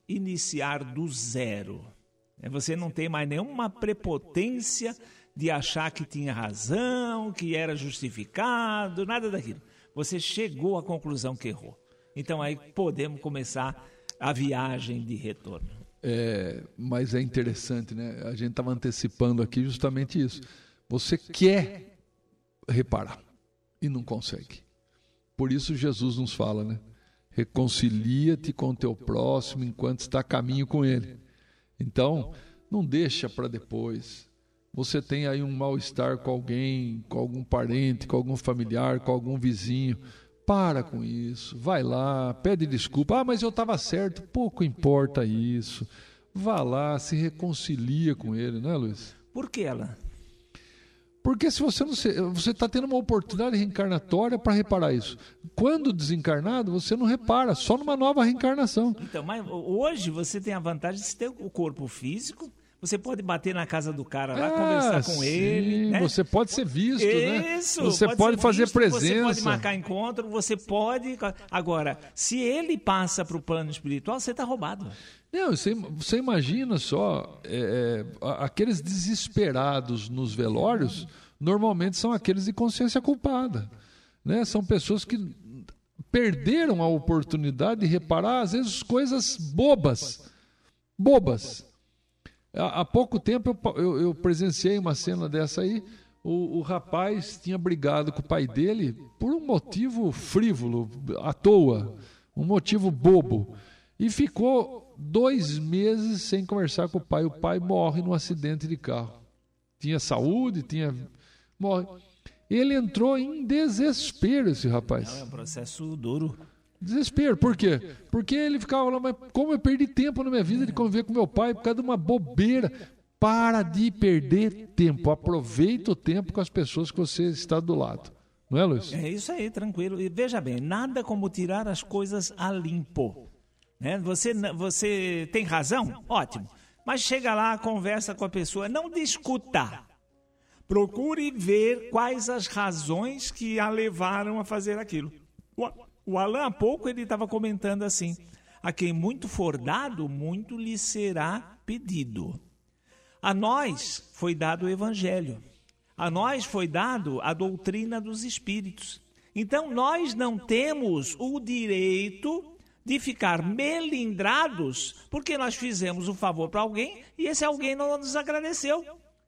iniciar do zero. Você não tem mais nenhuma prepotência de achar que tinha razão, que era justificado, nada daquilo. Você chegou à conclusão que errou. Então aí podemos começar a viagem de retorno.
Mas é interessante, né? A gente estava antecipando aqui justamente isso. Você quer reparar e não consegue. Por isso Jesus nos fala, né? Reconcilia-te com teu próximo enquanto está a caminho com ele. Então, não deixa para depois. Você tem aí um mal-estar com alguém, com algum parente, com algum familiar, com algum vizinho. Para com isso. Vai lá, pede desculpa. Mas eu estava certo. Pouco importa isso. Vá lá, se reconcilia com ele, não é, Luiz?
Por que ela?
Porque se você está tendo uma oportunidade reencarnatória para reparar isso. Quando desencarnado, você não repara, só numa nova reencarnação.
Então, mas hoje você tem a vantagem de ter o corpo físico, você pode bater na casa do cara lá, conversar com
sim,
ele. Né?
Você pode ser visto,
isso,
né? Você pode fazer
visto,
presença.
Você pode marcar encontro, você pode... Agora, se ele passa para o plano espiritual, você está roubado.
Não, você imagina só, aqueles desesperados nos velórios, normalmente são aqueles de consciência culpada, né? São pessoas que perderam a oportunidade de reparar, às vezes, coisas bobas. Há pouco tempo eu presenciei uma cena dessa aí. O rapaz tinha brigado com o pai dele por um motivo frívolo, à toa, um motivo bobo, e ficou 2 meses sem conversar com o pai. O pai morre num acidente de carro. Tinha saúde, morre. Ele entrou em desespero, esse rapaz.
Não, é um processo duro.
Desespero, por quê? Porque ele ficava lá, mas como eu perdi tempo na minha vida de conviver com meu pai por causa de uma bobeira. Para de perder tempo, aproveita o tempo com as pessoas que você está do lado. Não é, Luiz?
É isso aí, tranquilo. E veja bem, nada como tirar as coisas a limpo. Né? Você tem razão? Ótimo. Mas chega lá, conversa com a pessoa, não discuta. Procure ver quais as razões que a levaram a fazer aquilo. O Alain, há pouco, ele estava comentando assim: a quem muito for dado, muito lhe será pedido. A nós foi dado o Evangelho. A nós foi dado a doutrina dos Espíritos. Então, nós não temos o direito de ficar melindrados porque nós fizemos um favor para alguém e esse alguém não nos agradeceu.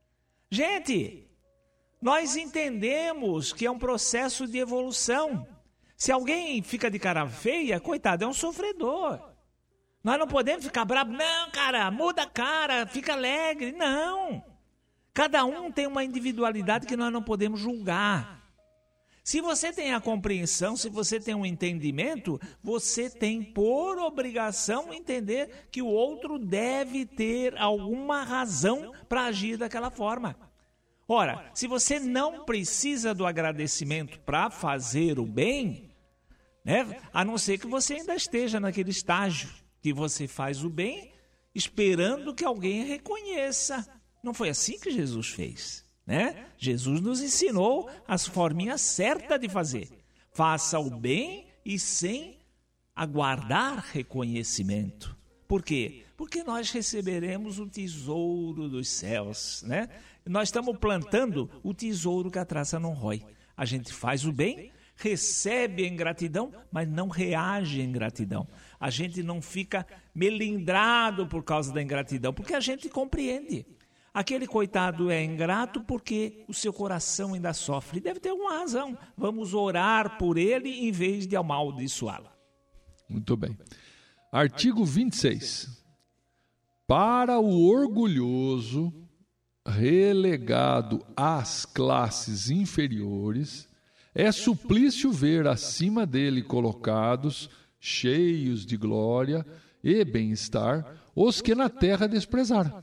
Gente, nós entendemos que é um processo de evolução. Se alguém fica de cara feia, coitado, é um sofredor. Nós não podemos ficar bravos. Não, cara, muda a cara, fica alegre. Não. Cada um tem uma individualidade que nós não podemos julgar. Se você tem a compreensão, se você tem um entendimento, você tem por obrigação entender que o outro deve ter alguma razão para agir daquela forma. Ora, se você não precisa do agradecimento para fazer o bem, né, a não ser que você ainda esteja naquele estágio que você faz o bem esperando que alguém reconheça. Não foi assim que Jesus fez, né? Jesus nos ensinou as forminhas certas de fazer. Faça o bem e sem aguardar reconhecimento. Por quê? Porque nós receberemos o tesouro dos céus, né? Nós estamos plantando o tesouro que a traça não rói. A gente faz o bem, recebe em gratidão, mas não reage em gratidão. A gente não fica melindrado por causa da ingratidão, porque a gente compreende. Aquele coitado é ingrato porque o seu coração ainda sofre. Deve ter alguma razão. Vamos orar por ele em vez de amaldiçoá-lo.
Muito bem. Artigo 26. Para o orgulhoso, relegado às classes inferiores, é suplício ver acima dele colocados, cheios de glória e bem-estar, os que na terra desprezaram.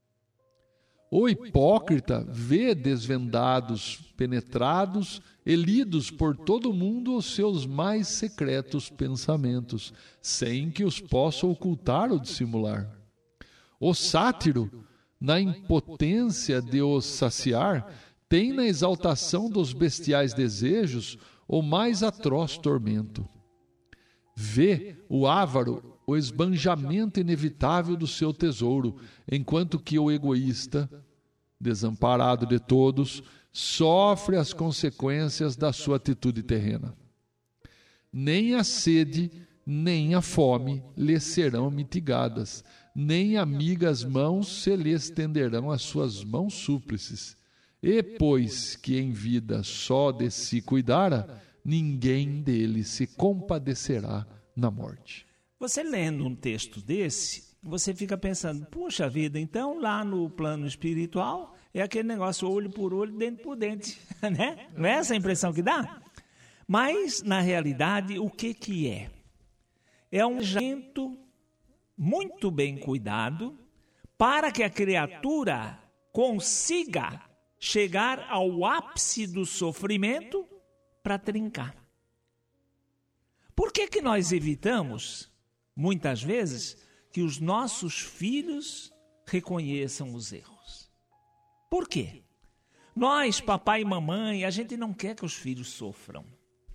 O hipócrita vê desvendados, penetrados e lidos por todo mundo os seus mais secretos pensamentos, sem que os possa ocultar ou dissimular. O sátiro, na impotência de os saciar, tem na exaltação dos bestiais desejos o mais atroz tormento. Vê o avaro o esbanjamento inevitável do seu tesouro, enquanto que o egoísta, desamparado de todos, sofre as consequências da sua atitude terrena. Nem a sede, nem a fome lhe serão mitigadas, nem amigas mãos se lhe estenderão as suas mãos súplices. E, pois que em vida só de si cuidara, ninguém dele se compadecerá na morte.
Você lendo um texto desse, você fica pensando, puxa vida, então lá no plano espiritual é aquele negócio olho por olho, dente por dente, né? Não é essa a impressão que dá? Mas, na realidade, o que é? É um jeito muito bem cuidado para que a criatura consiga chegar ao ápice do sofrimento para trincar. Por que nós evitamos, muitas vezes, que os nossos filhos reconheçam os erros? Por quê? Nós, papai e mamãe, a gente não quer que os filhos sofram.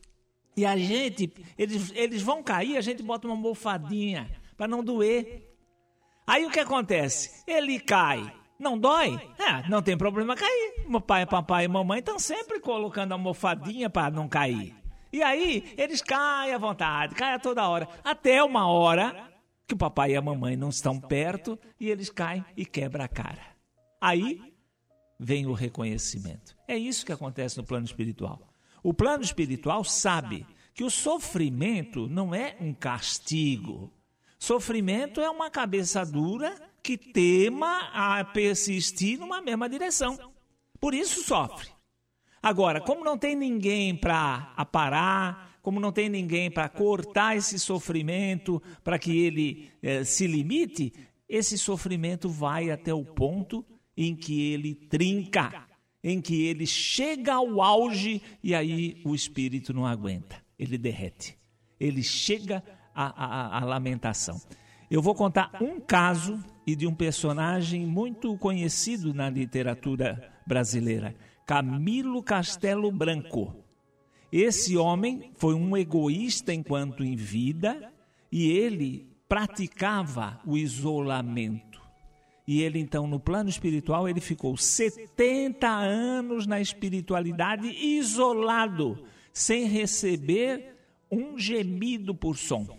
E a gente, eles vão cair, a gente bota uma almofadinha para não doer. Aí o que acontece? Ele cai. Não dói? Não tem problema cair. Meu pai, papai e mamãe estão sempre colocando a almofadinha para não cair. E aí, eles caem à vontade, caem a toda hora. Até uma hora que o papai e a mamãe não estão perto e eles caem e quebram a cara. Aí vem o reconhecimento. É isso que acontece no plano espiritual. O plano espiritual sabe que o sofrimento não é um castigo. Sofrimento é uma cabeça dura que tema a persistir numa mesma direção. Por isso sofre. Agora, como não tem ninguém para aparar, como não tem ninguém para cortar esse sofrimento, para que ele se limite, esse sofrimento vai até o ponto em que ele trinca, em que ele chega ao auge e aí o espírito não aguenta, ele derrete, ele chega à lamentação. Eu vou contar um caso e de um personagem muito conhecido na literatura brasileira, Camilo Castelo Branco. Esse homem foi um egoísta enquanto em vida e ele praticava o isolamento. E ele, então, no plano espiritual, ele ficou 70 anos na espiritualidade isolado, sem receber um gemido por som.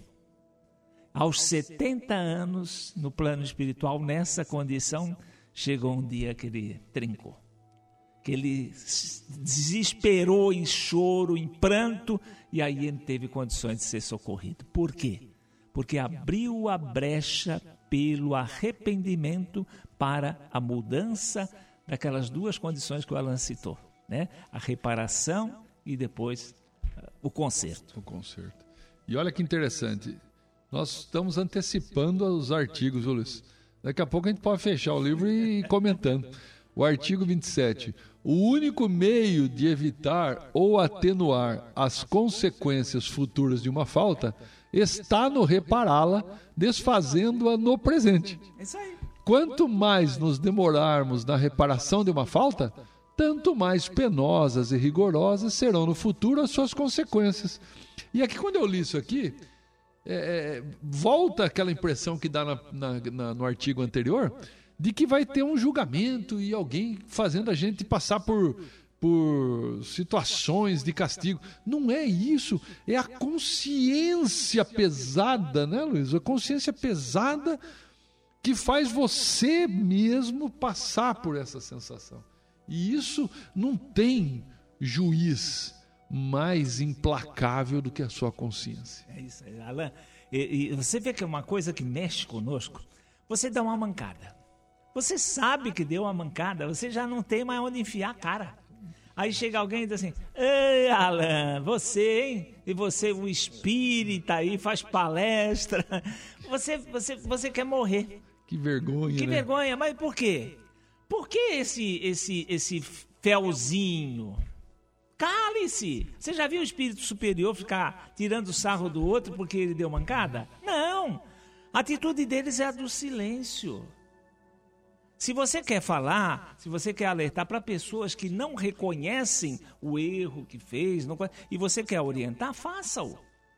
Aos 70 anos, no plano espiritual, nessa condição, chegou um dia que ele trincou. Que ele desesperou em choro, em pranto, e aí ele teve condições de ser socorrido. Por quê? Porque abriu a brecha pelo arrependimento para a mudança daquelas duas condições que o Alan citou, né? A reparação e depois o conserto.
O conserto. E olha que interessante, nós estamos antecipando os artigos, Luiz. Daqui a pouco a gente pode fechar o livro e ir comentando. O artigo 27. O único meio de evitar ou atenuar as consequências futuras de uma falta está no repará-la, desfazendo-a no presente.
É isso aí.
Quanto mais nos demorarmos na reparação de uma falta, tanto mais penosas e rigorosas serão no futuro as suas consequências. E aqui, quando eu li isso aqui, volta aquela impressão que dá no artigo anterior, de que vai ter um julgamento e alguém fazendo a gente passar por situações de castigo. Não é isso, é a consciência pesada, né, Luiz? A consciência pesada que faz você mesmo passar por essa sensação. E isso não tem juiz mais implacável do que a sua consciência.
É isso, Alan. E você vê que é uma coisa que mexe conosco. Você dá uma mancada. Você sabe que deu uma mancada, você já não tem mais onde enfiar a cara. Aí chega alguém e diz assim, ei, Alan, você, hein? E você, o espírita aí, faz palestra. Você quer morrer.
Que vergonha,
Que vergonha, mas por quê? Por que esse felzinho? Cale-se! Você já viu o espírito superior ficar tirando sarro do outro porque ele deu mancada? Não! A atitude deles é a do silêncio. Se você quer falar, se você quer alertar para pessoas que não reconhecem o erro que fez, e você quer orientar, faça-o.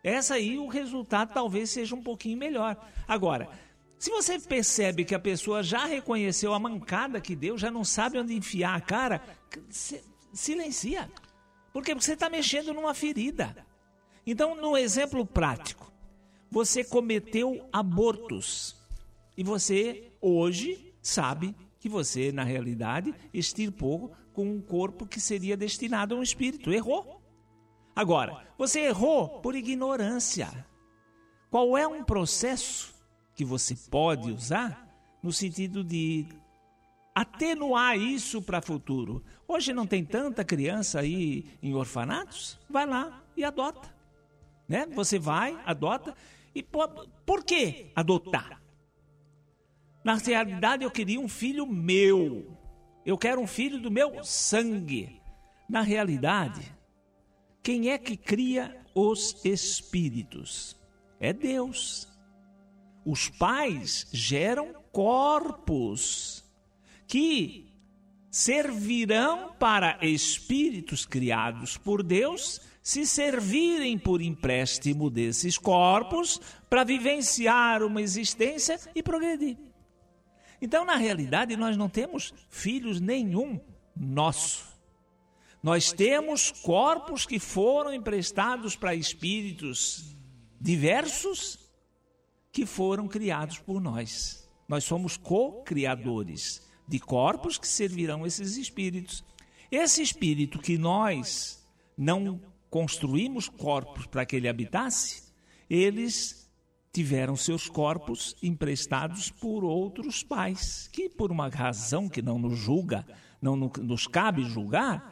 essa aí o resultado talvez seja um pouquinho melhor. Agora, se você percebe que a pessoa já reconheceu a mancada que deu, já não sabe onde enfiar a cara, silencia. Por quê? Porque você está mexendo numa ferida. Então, no exemplo prático, você cometeu abortos e você hoje sabe que você, na realidade, extirpou com um corpo que seria destinado a um espírito. Errou. Agora, você errou por ignorância. Qual é um processo que você pode usar no sentido de atenuar isso para o futuro? Hoje não tem tanta criança aí em orfanatos? Vai lá e adota. Né? Você vai, adota. E por que adotar? Na realidade, eu queria um filho meu. Eu quero um filho do meu sangue. Na realidade, quem é que cria os espíritos? É Deus. Os pais geram corpos que servirão para espíritos criados por Deus se servirem por empréstimo desses corpos para vivenciar uma existência e progredir. Então, na realidade, nós não temos filhos nenhum nosso. Nós temos corpos que foram emprestados para espíritos diversos que foram criados por nós. Nós somos co-criadores de corpos que servirão esses espíritos. Esse espírito que nós não construímos corpos para que ele habitasse, eles tiveram seus corpos emprestados por outros pais, que por uma razão que não nos julga, não nos cabe julgar,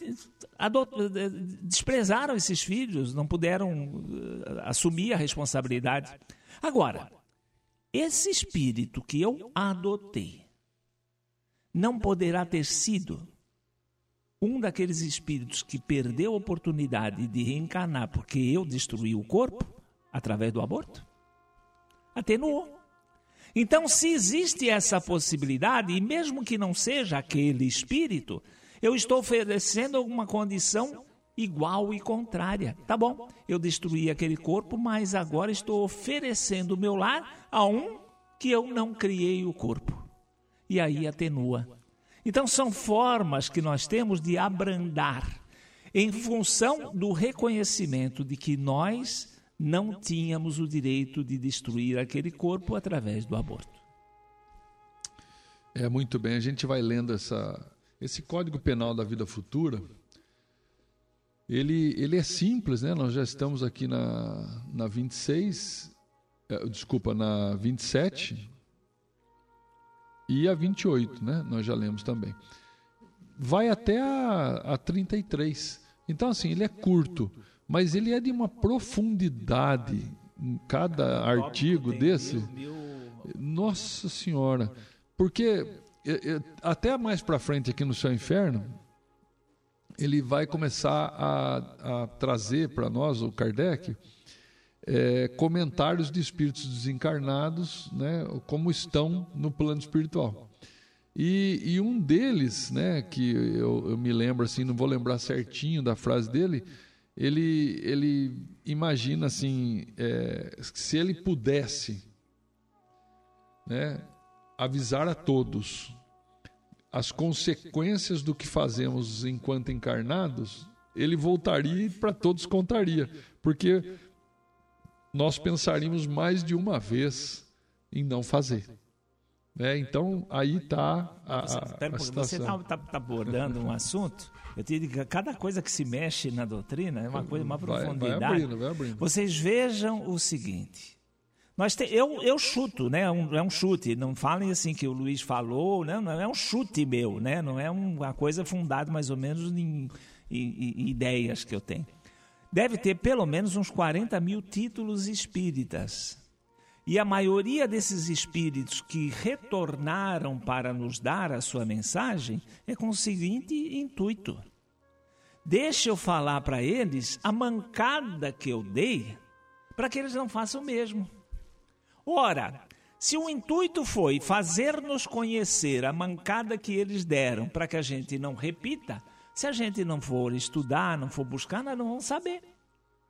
desprezaram esses filhos, não puderam assumir a responsabilidade. Agora, esse espírito que eu adotei não poderá ter sido um daqueles espíritos que perdeu a oportunidade de reencarnar porque eu destruí o corpo através do aborto? Atenuou. Então, se existe essa possibilidade, e mesmo que não seja aquele espírito, eu estou oferecendo alguma condição igual e contrária. Tá bom, eu destruí aquele corpo, mas agora estou oferecendo o meu lar a um que eu não criei o corpo. E aí atenua. Então são formas que nós temos de abrandar em função do reconhecimento de que nós não tínhamos o direito de destruir aquele corpo através do aborto.
Muito bem, a gente vai lendo esse Código Penal da Vida Futura. Ele é simples, né? Nós já estamos aqui na 27 e a 28, né? Nós já lemos também. Vai até a 33. Então, assim, ele é curto, mas ele é de uma profundidade em cada artigo desse. Nossa Senhora! Porque até mais para frente aqui no Céu e Inferno, ele vai começar a trazer para nós, o Kardec, comentários de espíritos desencarnados, né, como estão no plano espiritual. E um deles, né, que eu me lembro, assim, não vou lembrar certinho da frase dele, ele imagina assim, se ele pudesse, né, avisar a todos as consequências do que fazemos enquanto encarnados, ele voltaria e para todos contaria, porque nós pensaríamos mais de uma vez em não fazer. Então, aí está a situação.
Você está abordando um assunto, eu te digo que cada coisa que se mexe na doutrina é uma coisa, uma profundidade.
Vai abrindo.
Vocês vejam o seguinte, eu chuto, né? É um chute, não falem assim que o Luiz falou, né? Não é um chute meu, né? Não é uma coisa fundada mais ou menos em ideias que eu tenho. Deve ter pelo menos uns 40 mil títulos espíritas. E a maioria desses espíritos que retornaram para nos dar a sua mensagem é com o seguinte intuito: deixa eu falar para eles a mancada que eu dei para que eles não façam o mesmo. Ora, se o intuito foi fazer-nos conhecer a mancada que eles deram para que a gente não repita, se a gente não for estudar, não for buscar, nós não vamos saber.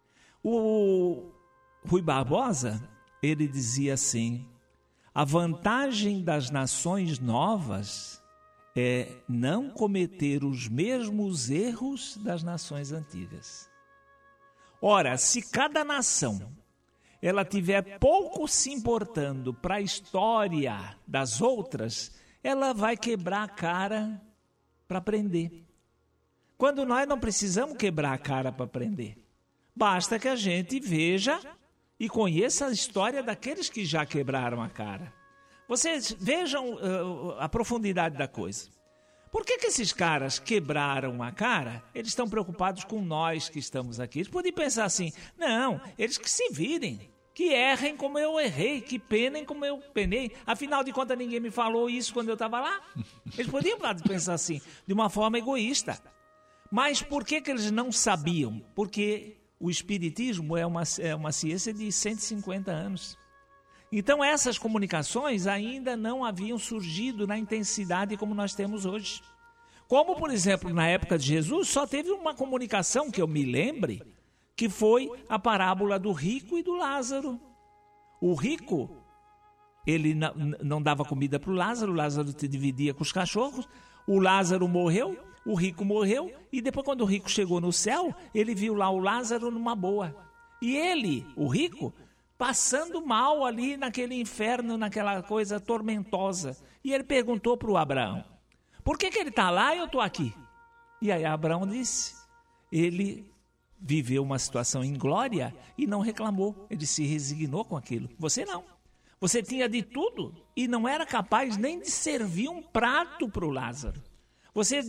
O Rui Barbosa, ele dizia assim: a vantagem das nações novas é não cometer os mesmos erros das nações antigas. Ora, se cada nação ela tiver pouco se importando para a história das outras, ela vai quebrar a cara para aprender. Quando nós não precisamos quebrar a cara para aprender, basta que a gente veja e conheça a história daqueles que já quebraram a cara. Vocês vejam a profundidade da coisa. Por que esses caras quebraram a cara? Eles estão preocupados com nós que estamos aqui. Eles podem pensar assim: não, eles que se virem, que errem como eu errei, que penem como eu penei. Afinal de contas, ninguém me falou isso quando eu estava lá. Eles podiam pensar assim, de uma forma egoísta. Mas por que eles não sabiam? Porque o Espiritismo é uma ciência de 150 anos. Então essas comunicações ainda não haviam surgido na intensidade como nós temos hoje. Como, por exemplo, na época de Jesus, só teve uma comunicação que eu me lembre, que foi a parábola do rico e do Lázaro. O rico, ele não dava comida para o Lázaro se dividia com os cachorros, o Lázaro morreu, o rico morreu, e depois quando o rico chegou no céu, ele viu lá o Lázaro numa boa. E ele, o rico, passando mal ali naquele inferno, naquela coisa tormentosa. E ele perguntou para o Abraão: por que ele está lá e eu estou aqui? E aí Abraão disse: ele viveu uma situação em glória e não reclamou. Ele se resignou com aquilo. Você não. Você tinha de tudo e não era capaz nem de servir um prato para o Lázaro. Você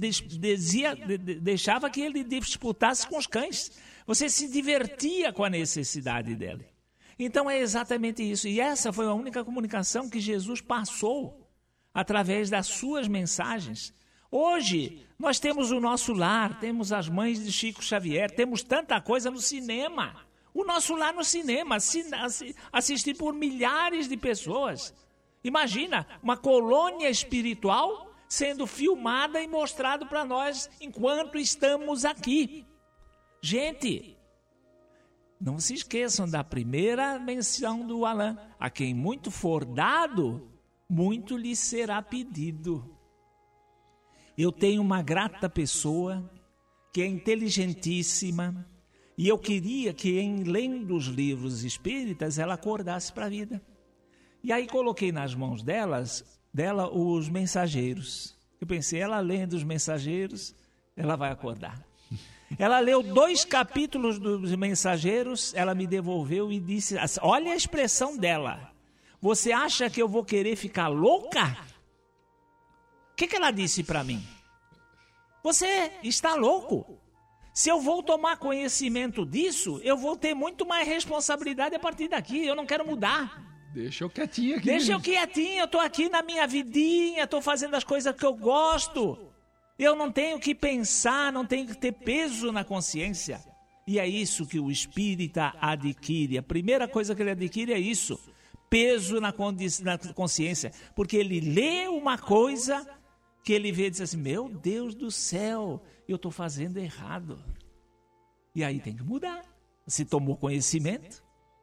deixava que ele disputasse com os cães. Você se divertia com a necessidade dele. Então é exatamente isso. E essa foi a única comunicação que Jesus passou através das suas mensagens. Hoje, nós temos o nosso lar, temos as mães de Chico Xavier, temos tanta coisa no cinema. O nosso lar no cinema, assistido por milhares de pessoas. Imagina, uma colônia espiritual sendo filmada e mostrado para nós enquanto estamos aqui. Gente, não se esqueçam da primeira menção do Alain: a quem muito for dado, muito lhe será pedido. Eu tenho uma grata pessoa que é inteligentíssima e eu queria que, em lendo os livros espíritas, ela acordasse para a vida. E aí coloquei nas mãos dela os mensageiros. Eu pensei, ela lendo os mensageiros, ela vai acordar. Ela leu 2 capítulos dos mensageiros, ela me devolveu e disse, olha a expressão dela: você acha que eu vou querer ficar louca? O que ela disse para mim? Você está louco. Se eu vou tomar conhecimento disso, eu vou ter muito mais responsabilidade a partir daqui. Eu não quero mudar.
Deixa eu quietinho aqui.
Deixa eu quietinho, eu estou aqui na minha vidinha, estou fazendo as coisas que eu gosto. Eu não tenho que pensar, não tenho que ter peso na consciência. E é isso que o espírita adquire. A primeira coisa que ele adquire é isso: peso na consciência. Porque ele lê uma coisa que ele vê e diz assim: meu Deus do céu, eu estou fazendo errado. E aí tem que mudar. Se tomou conhecimento.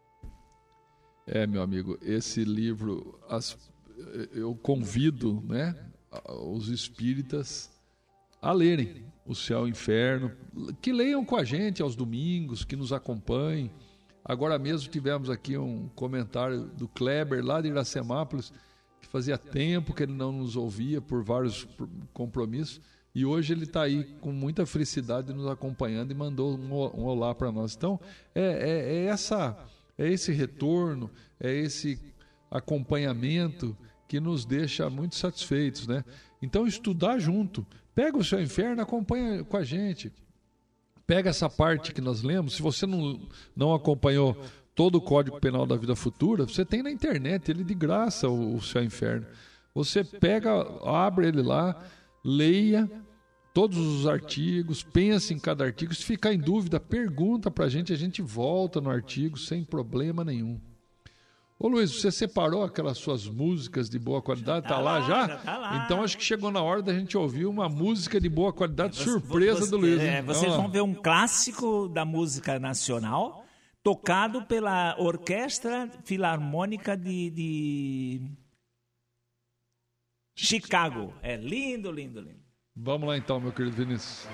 Meu amigo, esse livro, eu convido, os espíritas a lerem O Céu e o Inferno, que leiam com a gente aos domingos, que nos acompanhem. Agora mesmo tivemos aqui um comentário do Kleber, lá de Iracemápolis, que fazia tempo que ele não nos ouvia por vários compromissos, e hoje ele está aí com muita felicidade nos acompanhando e mandou um olá para nós. Então, é esse retorno, é esse acompanhamento que nos deixa muito satisfeitos, né? Então, estudar junto. Pega O Céu e o Inferno, acompanha com a gente. Pega essa parte que nós lemos. Se você não acompanhou todo o Código Penal da Vida Futura, você tem na internet, ele de graça, o Céu e o Inferno. Você pega, abre ele lá, leia todos os artigos, pense em cada artigo. Se ficar em dúvida, pergunta para a gente volta no artigo sem problema nenhum. Ô Luiz, você separou aquelas suas músicas de boa qualidade? Tá lá já?
Tá lá.
Então acho que chegou na hora da gente ouvir uma música de boa qualidade, surpresa do Luiz.
Vocês vão ver um clássico da música nacional, tocado pela Orquestra Filarmônica de Chicago. É lindo, lindo, lindo.
Vamos lá então, meu querido Vinícius.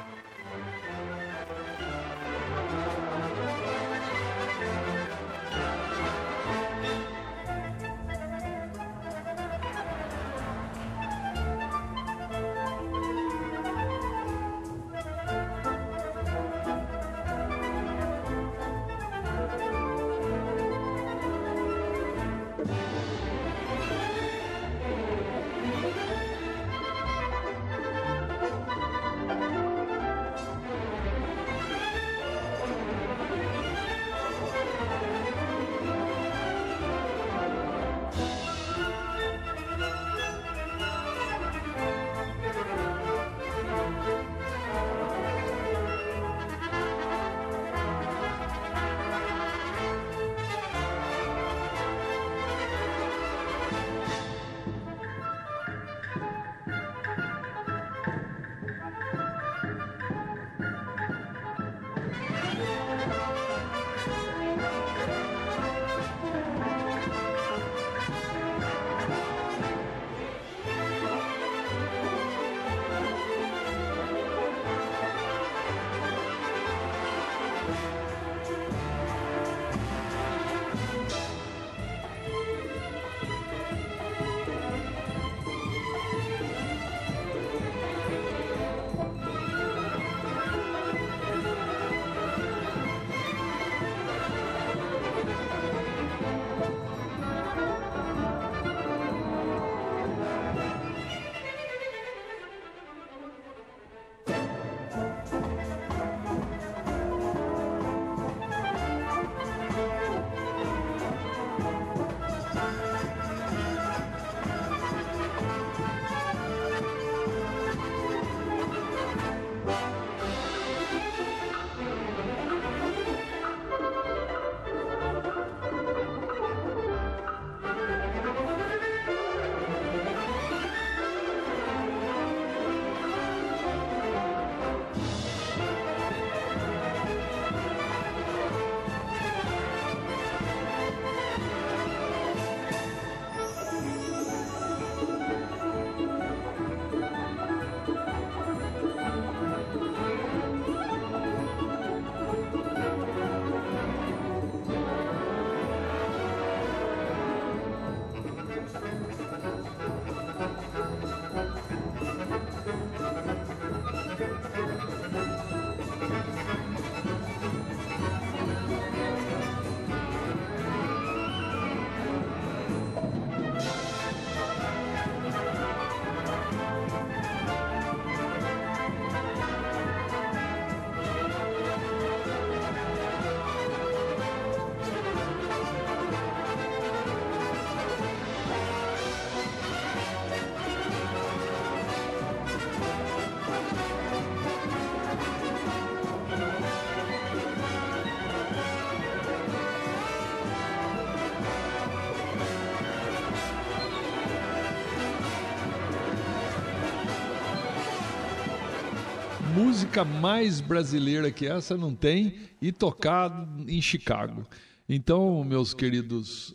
Música mais brasileira que essa não tem, e tocado em Chicago. Então, meus queridos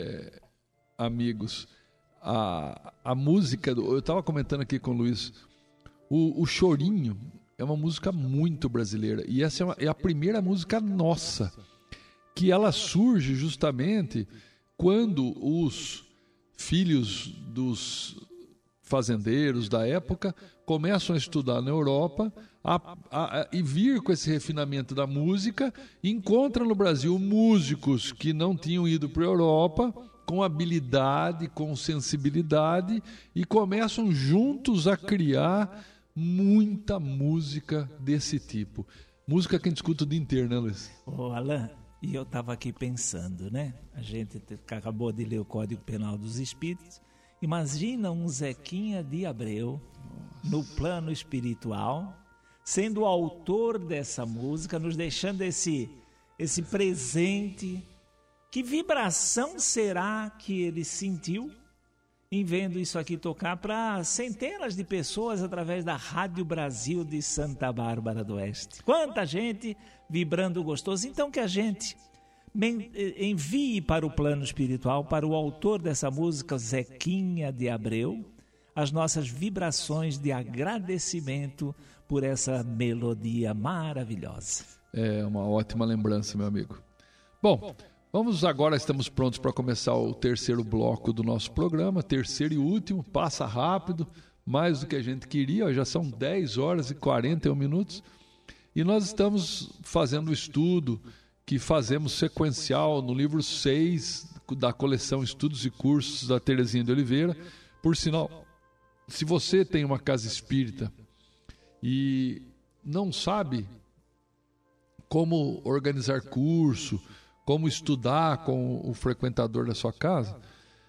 amigos, a música, eu estava comentando aqui com o Luiz, o Chorinho é uma música muito brasileira, e essa é a primeira música nossa, que ela surge justamente quando os filhos dos fazendeiros da época começam a estudar na Europa e vir com esse refinamento da música, encontram no Brasil músicos que não tinham ido para a Europa, com habilidade, com sensibilidade, e começam juntos a criar muita música desse tipo. Música que a gente escuta o dia inteiro, né, Luiz?
Ô, Alain, e eu estava aqui pensando, né? A gente acabou de ler o Código Penal dos Espíritos. Imagina um Zequinha de Abreu, no plano espiritual, sendo o autor dessa música, nos deixando esse presente Que vibração será que ele sentiu em vendo isso aqui tocar para centenas de pessoas através da Rádio Brasil de Santa Bárbara do Oeste? Quanta gente vibrando gostoso. Então que a gente envie para o plano espiritual, para o autor dessa música, Zequinha de Abreu, as nossas vibrações de agradecimento por essa melodia maravilhosa.
É uma ótima lembrança, meu amigo. Bom, estamos prontos para começar o terceiro bloco do nosso programa, terceiro e último, passa rápido, mais do que a gente queria, já são 10 horas e 41 minutos, e nós estamos fazendo o estudo que fazemos sequencial no livro 6 da coleção Estudos e Cursos da Terezinha de Oliveira. Por sinal, se você tem uma casa espírita e não sabe como organizar curso, como estudar com o frequentador da sua casa,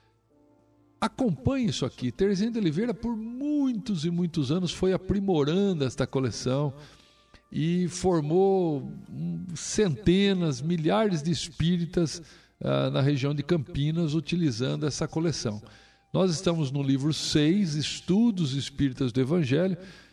acompanhe isso aqui. Terezinha de Oliveira, por muitos e muitos anos, foi aprimorando esta coleção e formou centenas, milhares de espíritas na região de Campinas utilizando essa coleção. Nós estamos no livro 6, Estudos Espíritas do Evangelho.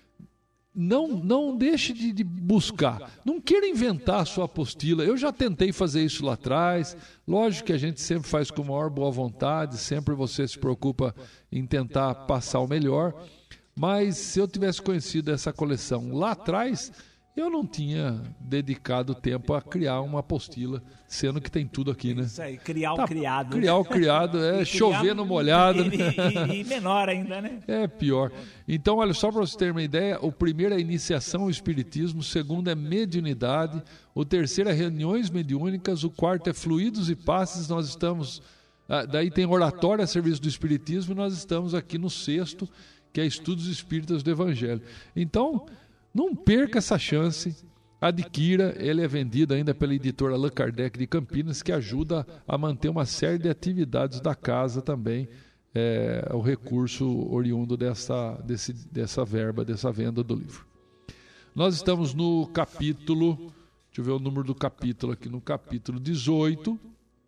Não deixe de buscar, não queira inventar a sua apostila. Eu já tentei fazer isso lá atrás, lógico que a gente sempre faz com maior boa vontade, sempre você se preocupa em tentar passar o melhor, mas se eu tivesse conhecido essa coleção lá atrás, eu não tinha dedicado tempo a criar uma apostila, sendo que tem tudo aqui, né?
Isso aí, criar o criado.
Criar o criado, chover no molhado.
E menor ainda, né?
É pior. Então, olha, só para você ter uma ideia, o primeiro é iniciação ao espiritismo, o segundo é mediunidade, o terceiro é reuniões mediúnicas, o quarto é fluidos e passes, nós estamos... daí tem oratória a serviço do espiritismo e nós estamos aqui no sexto, que é Estudos Espíritas do Evangelho. Então... não perca essa chance, adquira, ele é vendido ainda pela editora Allan Kardec de Campinas, que ajuda a manter uma série de atividades da casa também, o recurso oriundo dessa verba, dessa venda do livro. Nós estamos no capítulo, deixa eu ver o número do capítulo aqui, no capítulo 18,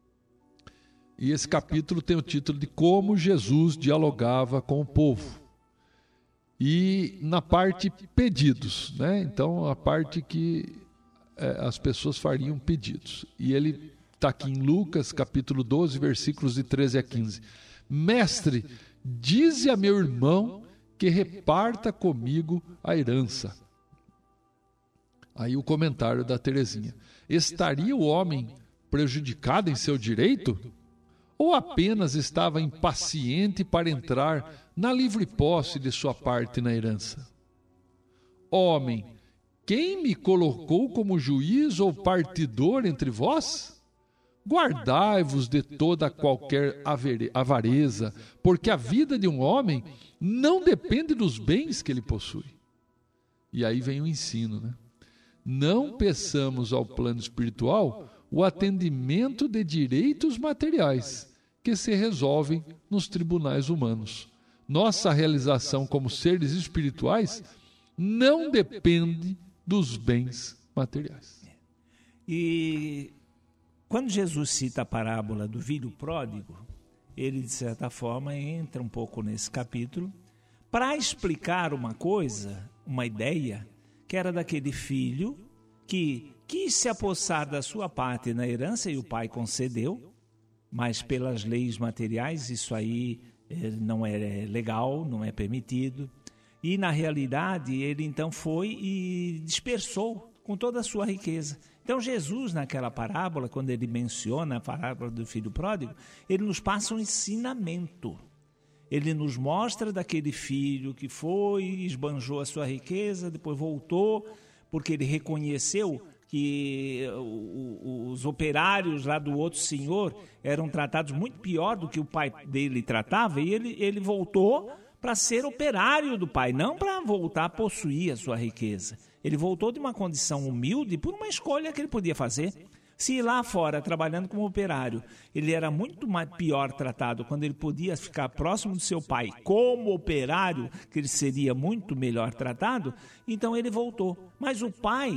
e esse capítulo tem o título de Como Jesus Dialogava com o Povo. E na parte pedidos, né? Então a parte que as pessoas fariam pedidos. E ele está aqui em Lucas, capítulo 12, versículos de 13 a 15. Mestre, dize a meu irmão que reparta comigo a herança. Aí o comentário da Terezinha. Estaria o homem prejudicado em seu direito? Ou apenas estava impaciente para entrar na livre posse de sua parte na herança? Homem, quem me colocou como juiz ou partidor entre vós? Guardai-vos de toda qualquer avareza, porque a vida de um homem não depende dos bens que ele possui. E aí vem o ensino, né? Não peçamos ao plano espiritual o atendimento de direitos materiais que se resolvem nos tribunais humanos. Nossa realização como seres espirituais não depende dos bens materiais.
E quando Jesus cita a parábola do filho pródigo, ele, de certa forma, entra um pouco nesse capítulo para explicar uma coisa, uma ideia, que era daquele filho que quis se apossar da sua parte na herança e o pai concedeu, mas pelas leis materiais isso aí não é legal, não é permitido. E na realidade ele então foi e dispersou com toda a sua riqueza. Então Jesus, naquela parábola, quando ele menciona a parábola do filho pródigo, ele nos passa um ensinamento. Ele nos mostra daquele filho que foi, esbanjou a sua riqueza, depois voltou, porque ele reconheceu que os operários lá do outro senhor eram tratados muito pior do que o pai dele tratava, e ele voltou para ser operário do pai, não para voltar a possuir a sua riqueza. Ele voltou de uma condição humilde por uma escolha que ele podia fazer. Se lá fora, trabalhando como operário, ele era muito pior tratado, quando ele podia ficar próximo do seu pai como operário, que ele seria muito melhor tratado, então ele voltou. Mas o pai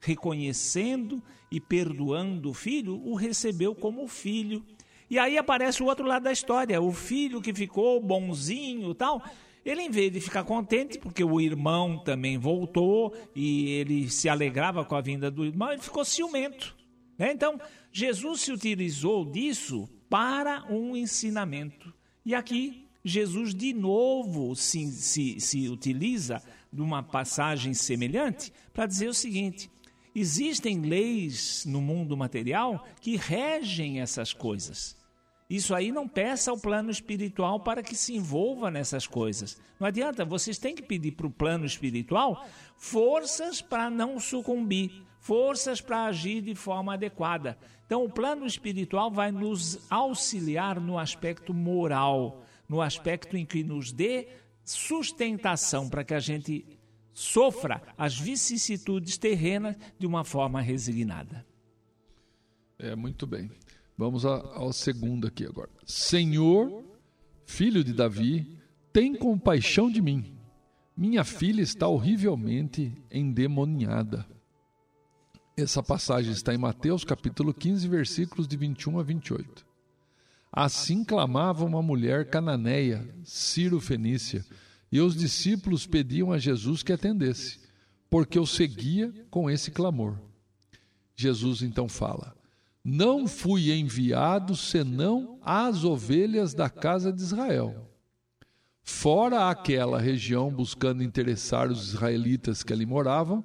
reconhecendo e perdoando o filho, o recebeu como filho. E aí aparece o outro lado da história, o filho que ficou bonzinho e tal. Ele, em vez de ficar contente, porque o irmão também voltou e ele se alegrava com a vinda do irmão, ele ficou ciumento. Então, Jesus se utilizou disso para um ensinamento. E aqui, Jesus de novo se utiliza de uma passagem semelhante para dizer o seguinte: existem leis no mundo material que regem essas coisas. Isso aí não peça ao plano espiritual para que se envolva nessas coisas. Não adianta, vocês têm que pedir para o plano espiritual forças para não sucumbir, forças para agir de forma adequada. Então, o plano espiritual vai nos auxiliar no aspecto moral, no aspecto em que nos dê sustentação para que a gente sofra as vicissitudes terrenas de uma forma resignada.
Muito bem. Vamos ao segundo aqui agora. Senhor, filho de Davi, tem compaixão de mim. Minha filha está horrivelmente endemoniada. Essa passagem está em Mateus capítulo 15, versículos de 21 a 28. Assim clamava uma mulher cananeia, Ciro-fenícia, e os discípulos pediam a Jesus que atendesse, porque o seguia com esse clamor. Jesus então fala: não fui enviado senão às ovelhas da casa de Israel. Fora aquela região buscando interessar os israelitas que ali moravam,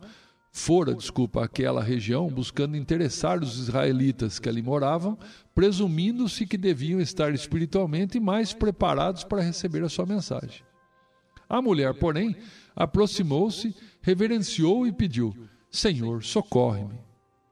presumindo-se que deviam estar espiritualmente mais preparados para receber a sua mensagem. A mulher, porém, aproximou-se, reverenciou e pediu: Senhor, socorre-me.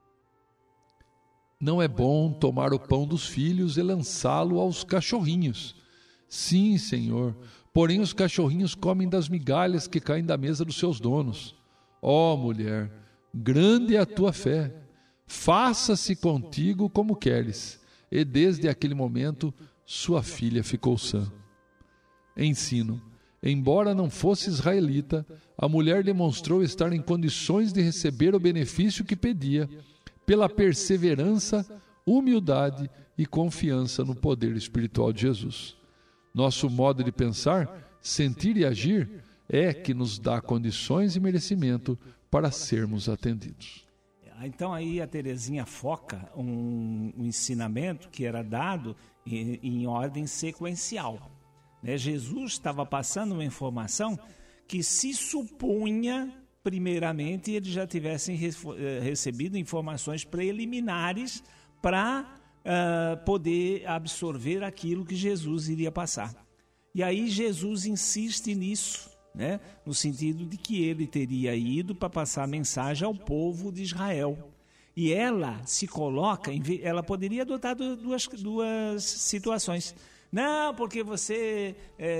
Não é bom tomar o pão dos filhos e lançá-lo aos cachorrinhos. Sim, Senhor, porém os cachorrinhos comem das migalhas que caem da mesa dos seus donos. Ó mulher, grande é a tua fé. Faça-se contigo como queres. E desde aquele momento, sua filha ficou sã. Ensino. Embora não fosse israelita, a mulher demonstrou estar em condições de receber o benefício que pedia, pela perseverança, humildade e confiança no poder espiritual de Jesus. Nosso modo de pensar, sentir e agir é que nos dá condições e merecimento para sermos atendidos.
Então aí a Terezinha foca um ensinamento que era dado em ordem sequencial. Jesus estava passando uma informação que se supunha, primeiramente, eles já tivessem recebido informações preliminares para poder absorver aquilo que Jesus iria passar. E aí Jesus insiste nisso, no sentido de que ele teria ido para passar a mensagem ao povo de Israel. E ela se coloca, ela poderia adotar duas situações. Não, porque você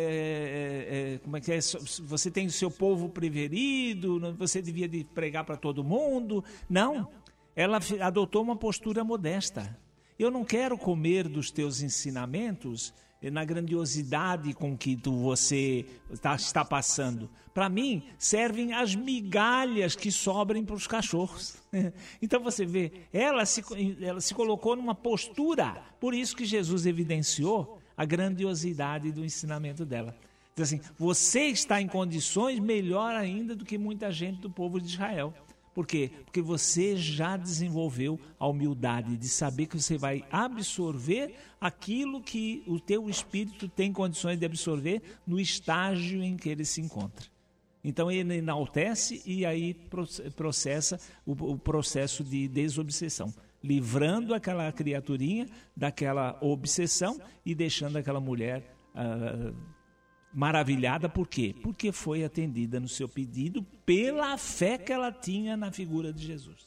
você tem o seu povo preferido, você devia de pregar para todo mundo. Não, ela adotou uma postura modesta. Eu não quero comer dos teus ensinamentos na grandiosidade com que você está passando. Para mim, servem as migalhas que sobrem para os cachorros. Então você vê, ela se colocou numa postura, por isso que Jesus evidenciou a grandiosidade do ensinamento dela. Diz assim, você está em condições melhor ainda do que muita gente do povo de Israel. Por quê? Porque você já desenvolveu a humildade de saber que você vai absorver aquilo que o teu espírito tem condições de absorver no estágio em que ele se encontra. Então ele enaltece e aí processa o processo de desobsessão, livrando aquela criaturinha daquela obsessão e deixando aquela mulher maravilhada. Por quê? Porque foi atendida no seu pedido pela fé que ela tinha na figura de Jesus.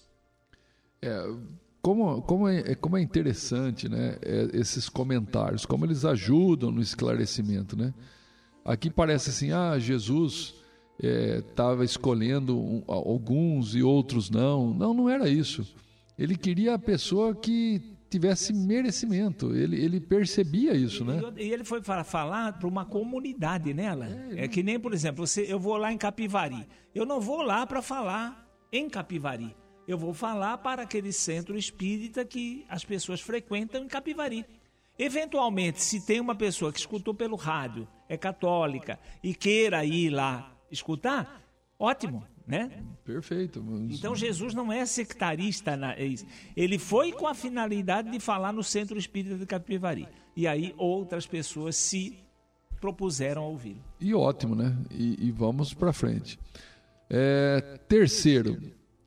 Como é interessante, né, esses comentários, como eles ajudam no esclarecimento, né? Aqui parece assim, Jesus estava escolhendo alguns e outros não. Não era isso. Ele queria a pessoa que tivesse merecimento, ele percebia isso, né?
E ele foi falar para uma comunidade nela. É que nem, por exemplo, eu vou lá em Capivari. Eu não vou lá para falar em Capivari. eu vou falar para aquele centro espírita que as pessoas frequentam em Capivari. Eventualmente, se tem uma pessoa que escutou pelo rádio, é católica e queira ir lá escutar, ótimo, né?
Perfeito.
Então Jesus não é sectarista, ele foi com a finalidade de falar no Centro Espírita de Capivari. E aí outras pessoas se propuseram a ouvi-lo.
E ótimo, né? E vamos para frente. Terceiro,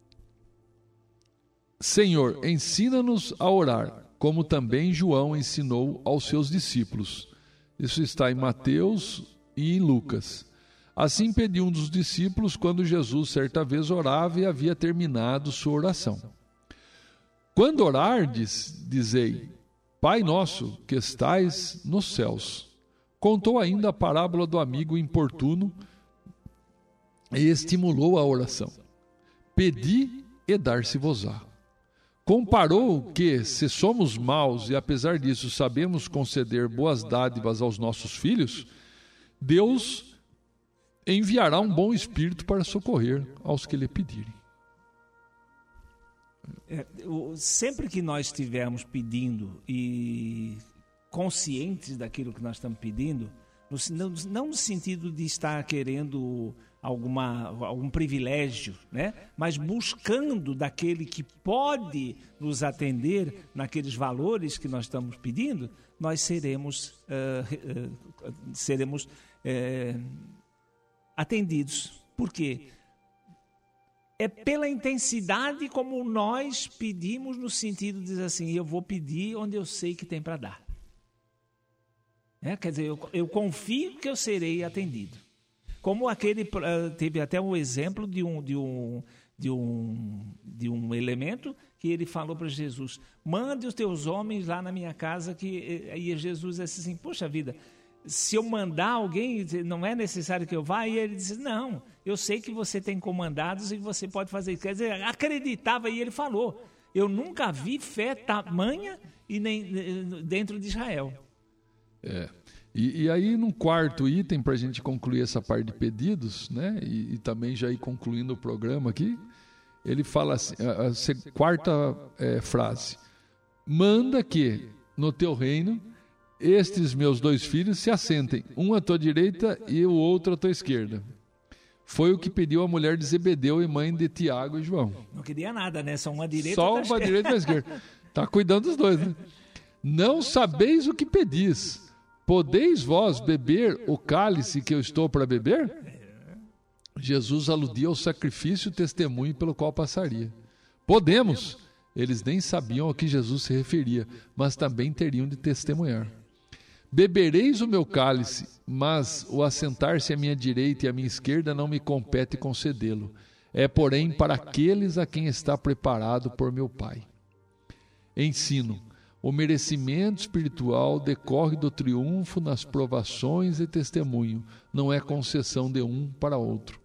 Senhor, ensina-nos a orar, como também João ensinou aos seus discípulos. Isso está em Mateus e em Lucas. Assim pediu um dos discípulos quando Jesus certa vez orava e havia terminado sua oração. Quando orardes, dizei, Pai nosso que estais nos céus. Contou ainda a parábola do amigo importuno e estimulou a oração. Pedi e dar-se-vos-á. Comparou que, se somos maus e apesar disso sabemos conceder boas dádivas aos nossos filhos, Deus enviará um bom espírito para socorrer aos que lhe pedirem.
Sempre que nós estivermos pedindo e conscientes daquilo que nós estamos pedindo, não no sentido de estar querendo algum privilégio, né? Mas buscando daquele que pode nos atender naqueles valores que nós estamos pedindo, nós seremos atendidos. Por quê? É pela intensidade como nós pedimos, no sentido de dizer assim, eu vou pedir onde eu sei que tem para dar. Quer dizer, eu confio que eu serei atendido. Como teve até um exemplo de um elemento que ele falou para Jesus, mande os teus homens lá na minha casa, e Jesus disse assim, poxa vida, se eu mandar alguém, não é necessário que eu vá? E ele disse, não, eu sei que você tem comandados e você pode fazer isso. Quer dizer, acreditava, e ele falou, eu nunca vi fé tamanha e nem dentro de Israel.
E aí, num quarto item, para a gente concluir essa parte de pedidos, né? E também já ir concluindo o programa aqui, ele fala assim, a quarta frase, manda que, no teu reino, estes meus 2 filhos se assentem, um à tua direita e o outro à tua esquerda. Foi o que pediu a mulher de Zebedeu e mãe de Tiago e João.
Não queria nada, né? Só uma direita
Só uma direita e uma esquerda. Está cuidando dos dois, né? Não sabeis o que pedis. Podeis vós beber o cálice que eu estou para beber? Jesus aludia ao sacrifício e testemunho pelo qual passaria. Podemos. Eles nem sabiam a que Jesus se referia, mas também teriam de testemunhar. Bebereis o meu cálice, mas o assentar-se à minha direita e à minha esquerda não me compete concedê-lo. É, porém, para aqueles a quem está preparado por meu Pai. Ensino. O merecimento espiritual decorre do triunfo nas provações e testemunho, não é concessão de um para outro.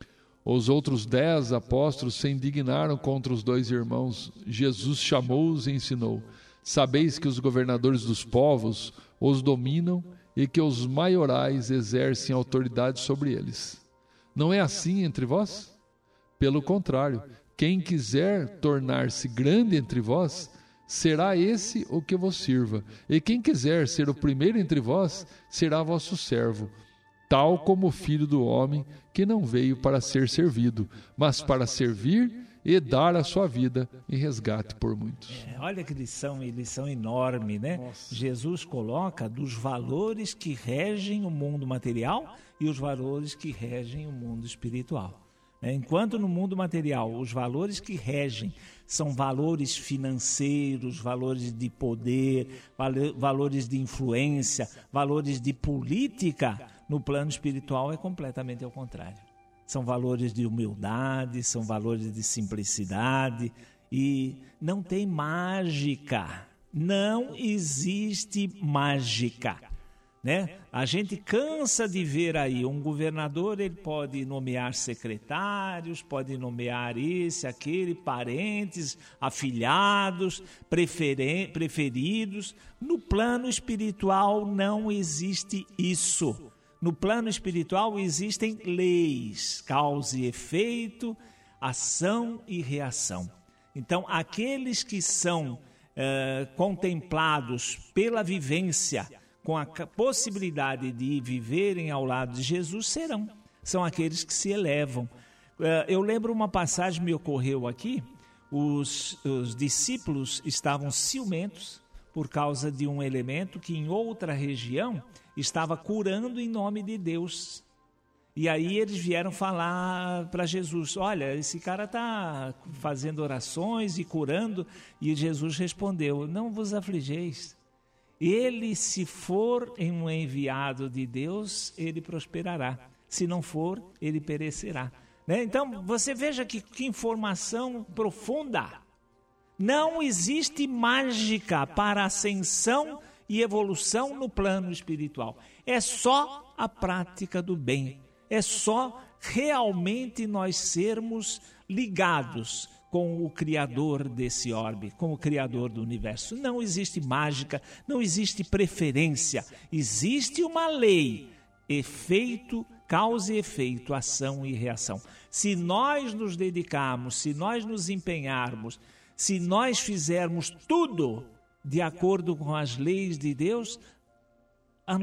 Os outros 10 apóstolos se indignaram contra os 2 irmãos. Jesus chamou-os e ensinou. Sabeis que os governadores dos povos os dominam e que os maiorais exercem autoridade sobre eles. Não é assim entre vós? Pelo contrário, quem quiser tornar-se grande entre vós, será esse o que vos sirva. E quem quiser ser o primeiro entre vós, será vosso servo. Tal como o Filho do Homem, que não veio para ser servido, mas para servir e dar a sua vida em resgate por muitos.
Olha que lição enorme, né? Nossa. Jesus coloca dos valores que regem o mundo material e os valores que regem o mundo espiritual. Enquanto no mundo material os valores que regem são valores financeiros, valores de poder, valores de influência, valores de política, no plano espiritual é completamente ao contrário. São valores de humildade, são valores de simplicidade e não tem mágica. Não existe mágica, né? A gente cansa de ver aí um governador, ele pode nomear secretários, pode nomear esse, aquele, parentes, afilhados, preferidos. No plano espiritual não existe isso. No plano espiritual existem leis, causa e efeito, ação e reação. Então, aqueles que são contemplados pela vivência, com a possibilidade de viverem ao lado de Jesus, são aqueles que se elevam. Eu lembro uma passagem que me ocorreu aqui, os discípulos estavam ciumentos por causa de um elemento que em outra região estava curando em nome de Deus. E aí eles vieram falar para Jesus, olha, esse cara está fazendo orações e curando. E Jesus respondeu, não vos afligeis. Ele, se for um enviado de Deus, ele prosperará. Se não for, ele perecerá. Né? Então, você veja que informação profunda. Não existe mágica para ascensão e evolução no plano espiritual. É só a prática do bem. É só realmente nós sermos ligados com o Criador desse orbe, com o Criador do universo. Não existe mágica, não existe preferência. Existe uma lei, efeito, causa e efeito, ação e reação. Se nós nos dedicarmos, se nós nos empenharmos, se nós fizermos tudo de acordo com as leis de Deus, a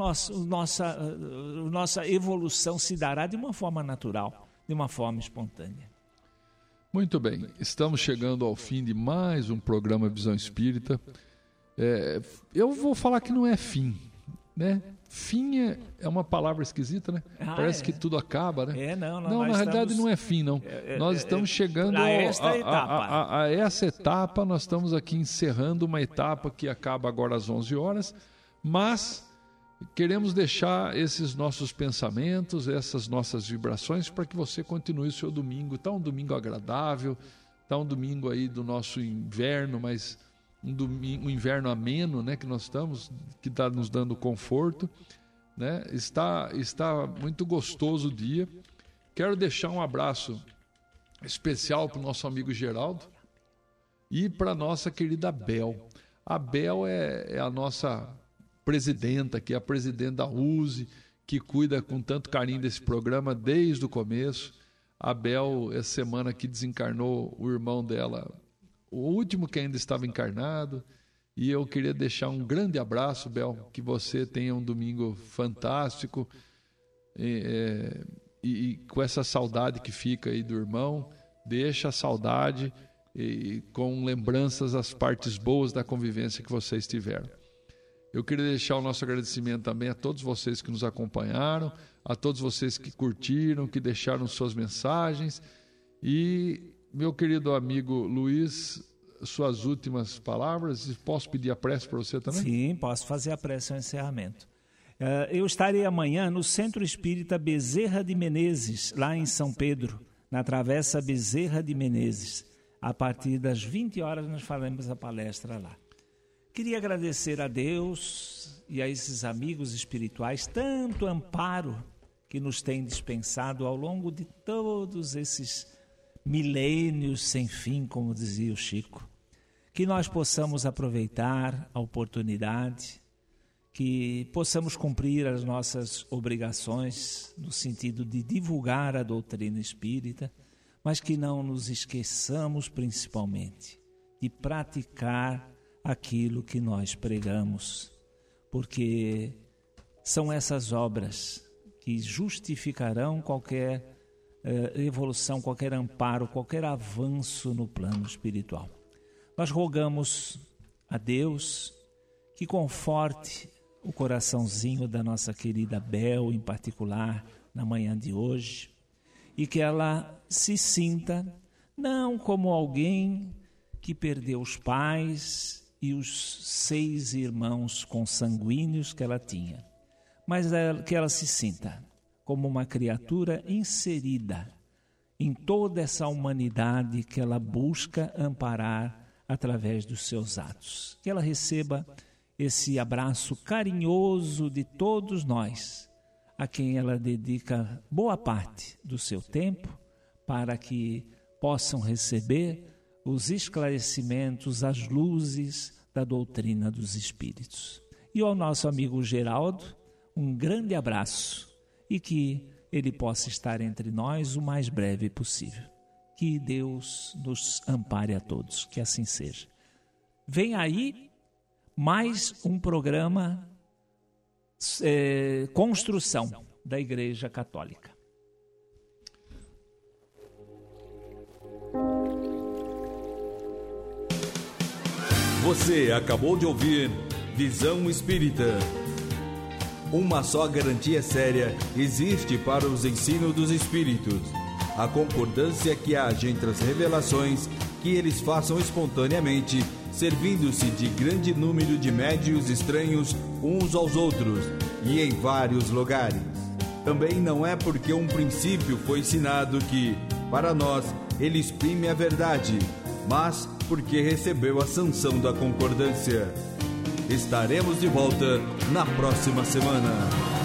nossa evolução se dará de uma forma natural, de uma forma espontânea.
Muito bem, estamos chegando ao fim de mais um programa Visão Espírita. Eu vou falar que não é fim, né? Fim é uma palavra esquisita, né? Parece que tudo acaba, né?
Não,
na realidade não é fim, não. Nós estamos chegando a essa etapa, nós estamos aqui encerrando uma etapa que acaba agora às 11 horas, mas queremos deixar esses nossos pensamentos, essas nossas vibrações para que você continue o seu domingo. Está um domingo agradável, está um domingo aí do nosso inverno, mas um inverno ameno, né, que nós estamos, que está nos dando conforto, né? Está muito gostoso o dia. Quero deixar um abraço especial para o nosso amigo Geraldo e para a nossa querida Bel. A Bel é a nossa presidenta, que é a presidente da USE, que cuida com tanto carinho desse programa desde o começo. A Bel, essa semana que desencarnou o irmão dela, o último que ainda estava encarnado, e eu queria deixar um grande abraço, Bel, que você tenha um domingo fantástico, e com essa saudade que fica aí do irmão, deixa a saudade e com lembranças as partes boas da convivência que vocês tiveram. Eu queria deixar o nosso agradecimento também a todos vocês que nos acompanharam, a todos vocês que curtiram, que deixaram suas mensagens. E, meu querido amigo Luiz, suas últimas palavras. Posso pedir a prece para você também?
Sim, posso fazer a prece ao encerramento. Eu estarei amanhã no Centro Espírita Bezerra de Menezes, lá em São Pedro, na Travessa Bezerra de Menezes. A partir das 20 horas nós faremos a palestra lá. Queria agradecer a Deus e a esses amigos espirituais tanto amparo que nos têm dispensado ao longo de todos esses milênios sem fim, como dizia o Chico. Que nós possamos aproveitar a oportunidade, que possamos cumprir as nossas obrigações no sentido de divulgar a doutrina espírita, mas que não nos esqueçamos principalmente de praticar aquilo que nós pregamos, porque são essas obras que justificarão qualquer evolução, qualquer amparo, qualquer avanço no plano espiritual. Nós rogamos a Deus que conforte o coraçãozinho da nossa querida Bel, em particular, na manhã de hoje, e que ela se sinta não como alguém que perdeu os pais e os 6 irmãos consanguíneos que ela tinha, mas que ela se sinta como uma criatura inserida em toda essa humanidade que ela busca amparar através dos seus atos. Que ela receba esse abraço carinhoso de todos nós, a quem ela dedica boa parte do seu tempo, para que possam receber os esclarecimentos, as luzes da doutrina dos Espíritos. E ao nosso amigo Geraldo, um grande abraço e que ele possa estar entre nós o mais breve possível. Que que Deus nos ampare a todos, que assim seja. Vem aí mais um programa Construção da Igreja Católica.
Você acabou de ouvir Visão Espírita. Uma só garantia séria existe para os ensinos dos Espíritos: a concordância que haja entre as revelações que eles façam espontaneamente, servindo-se de grande número de médiuns estranhos uns aos outros e em vários lugares. Também não é porque um princípio foi ensinado que, para nós, ele exprime a verdade, mas porque recebeu a sanção da concordância. Estaremos de volta na próxima semana.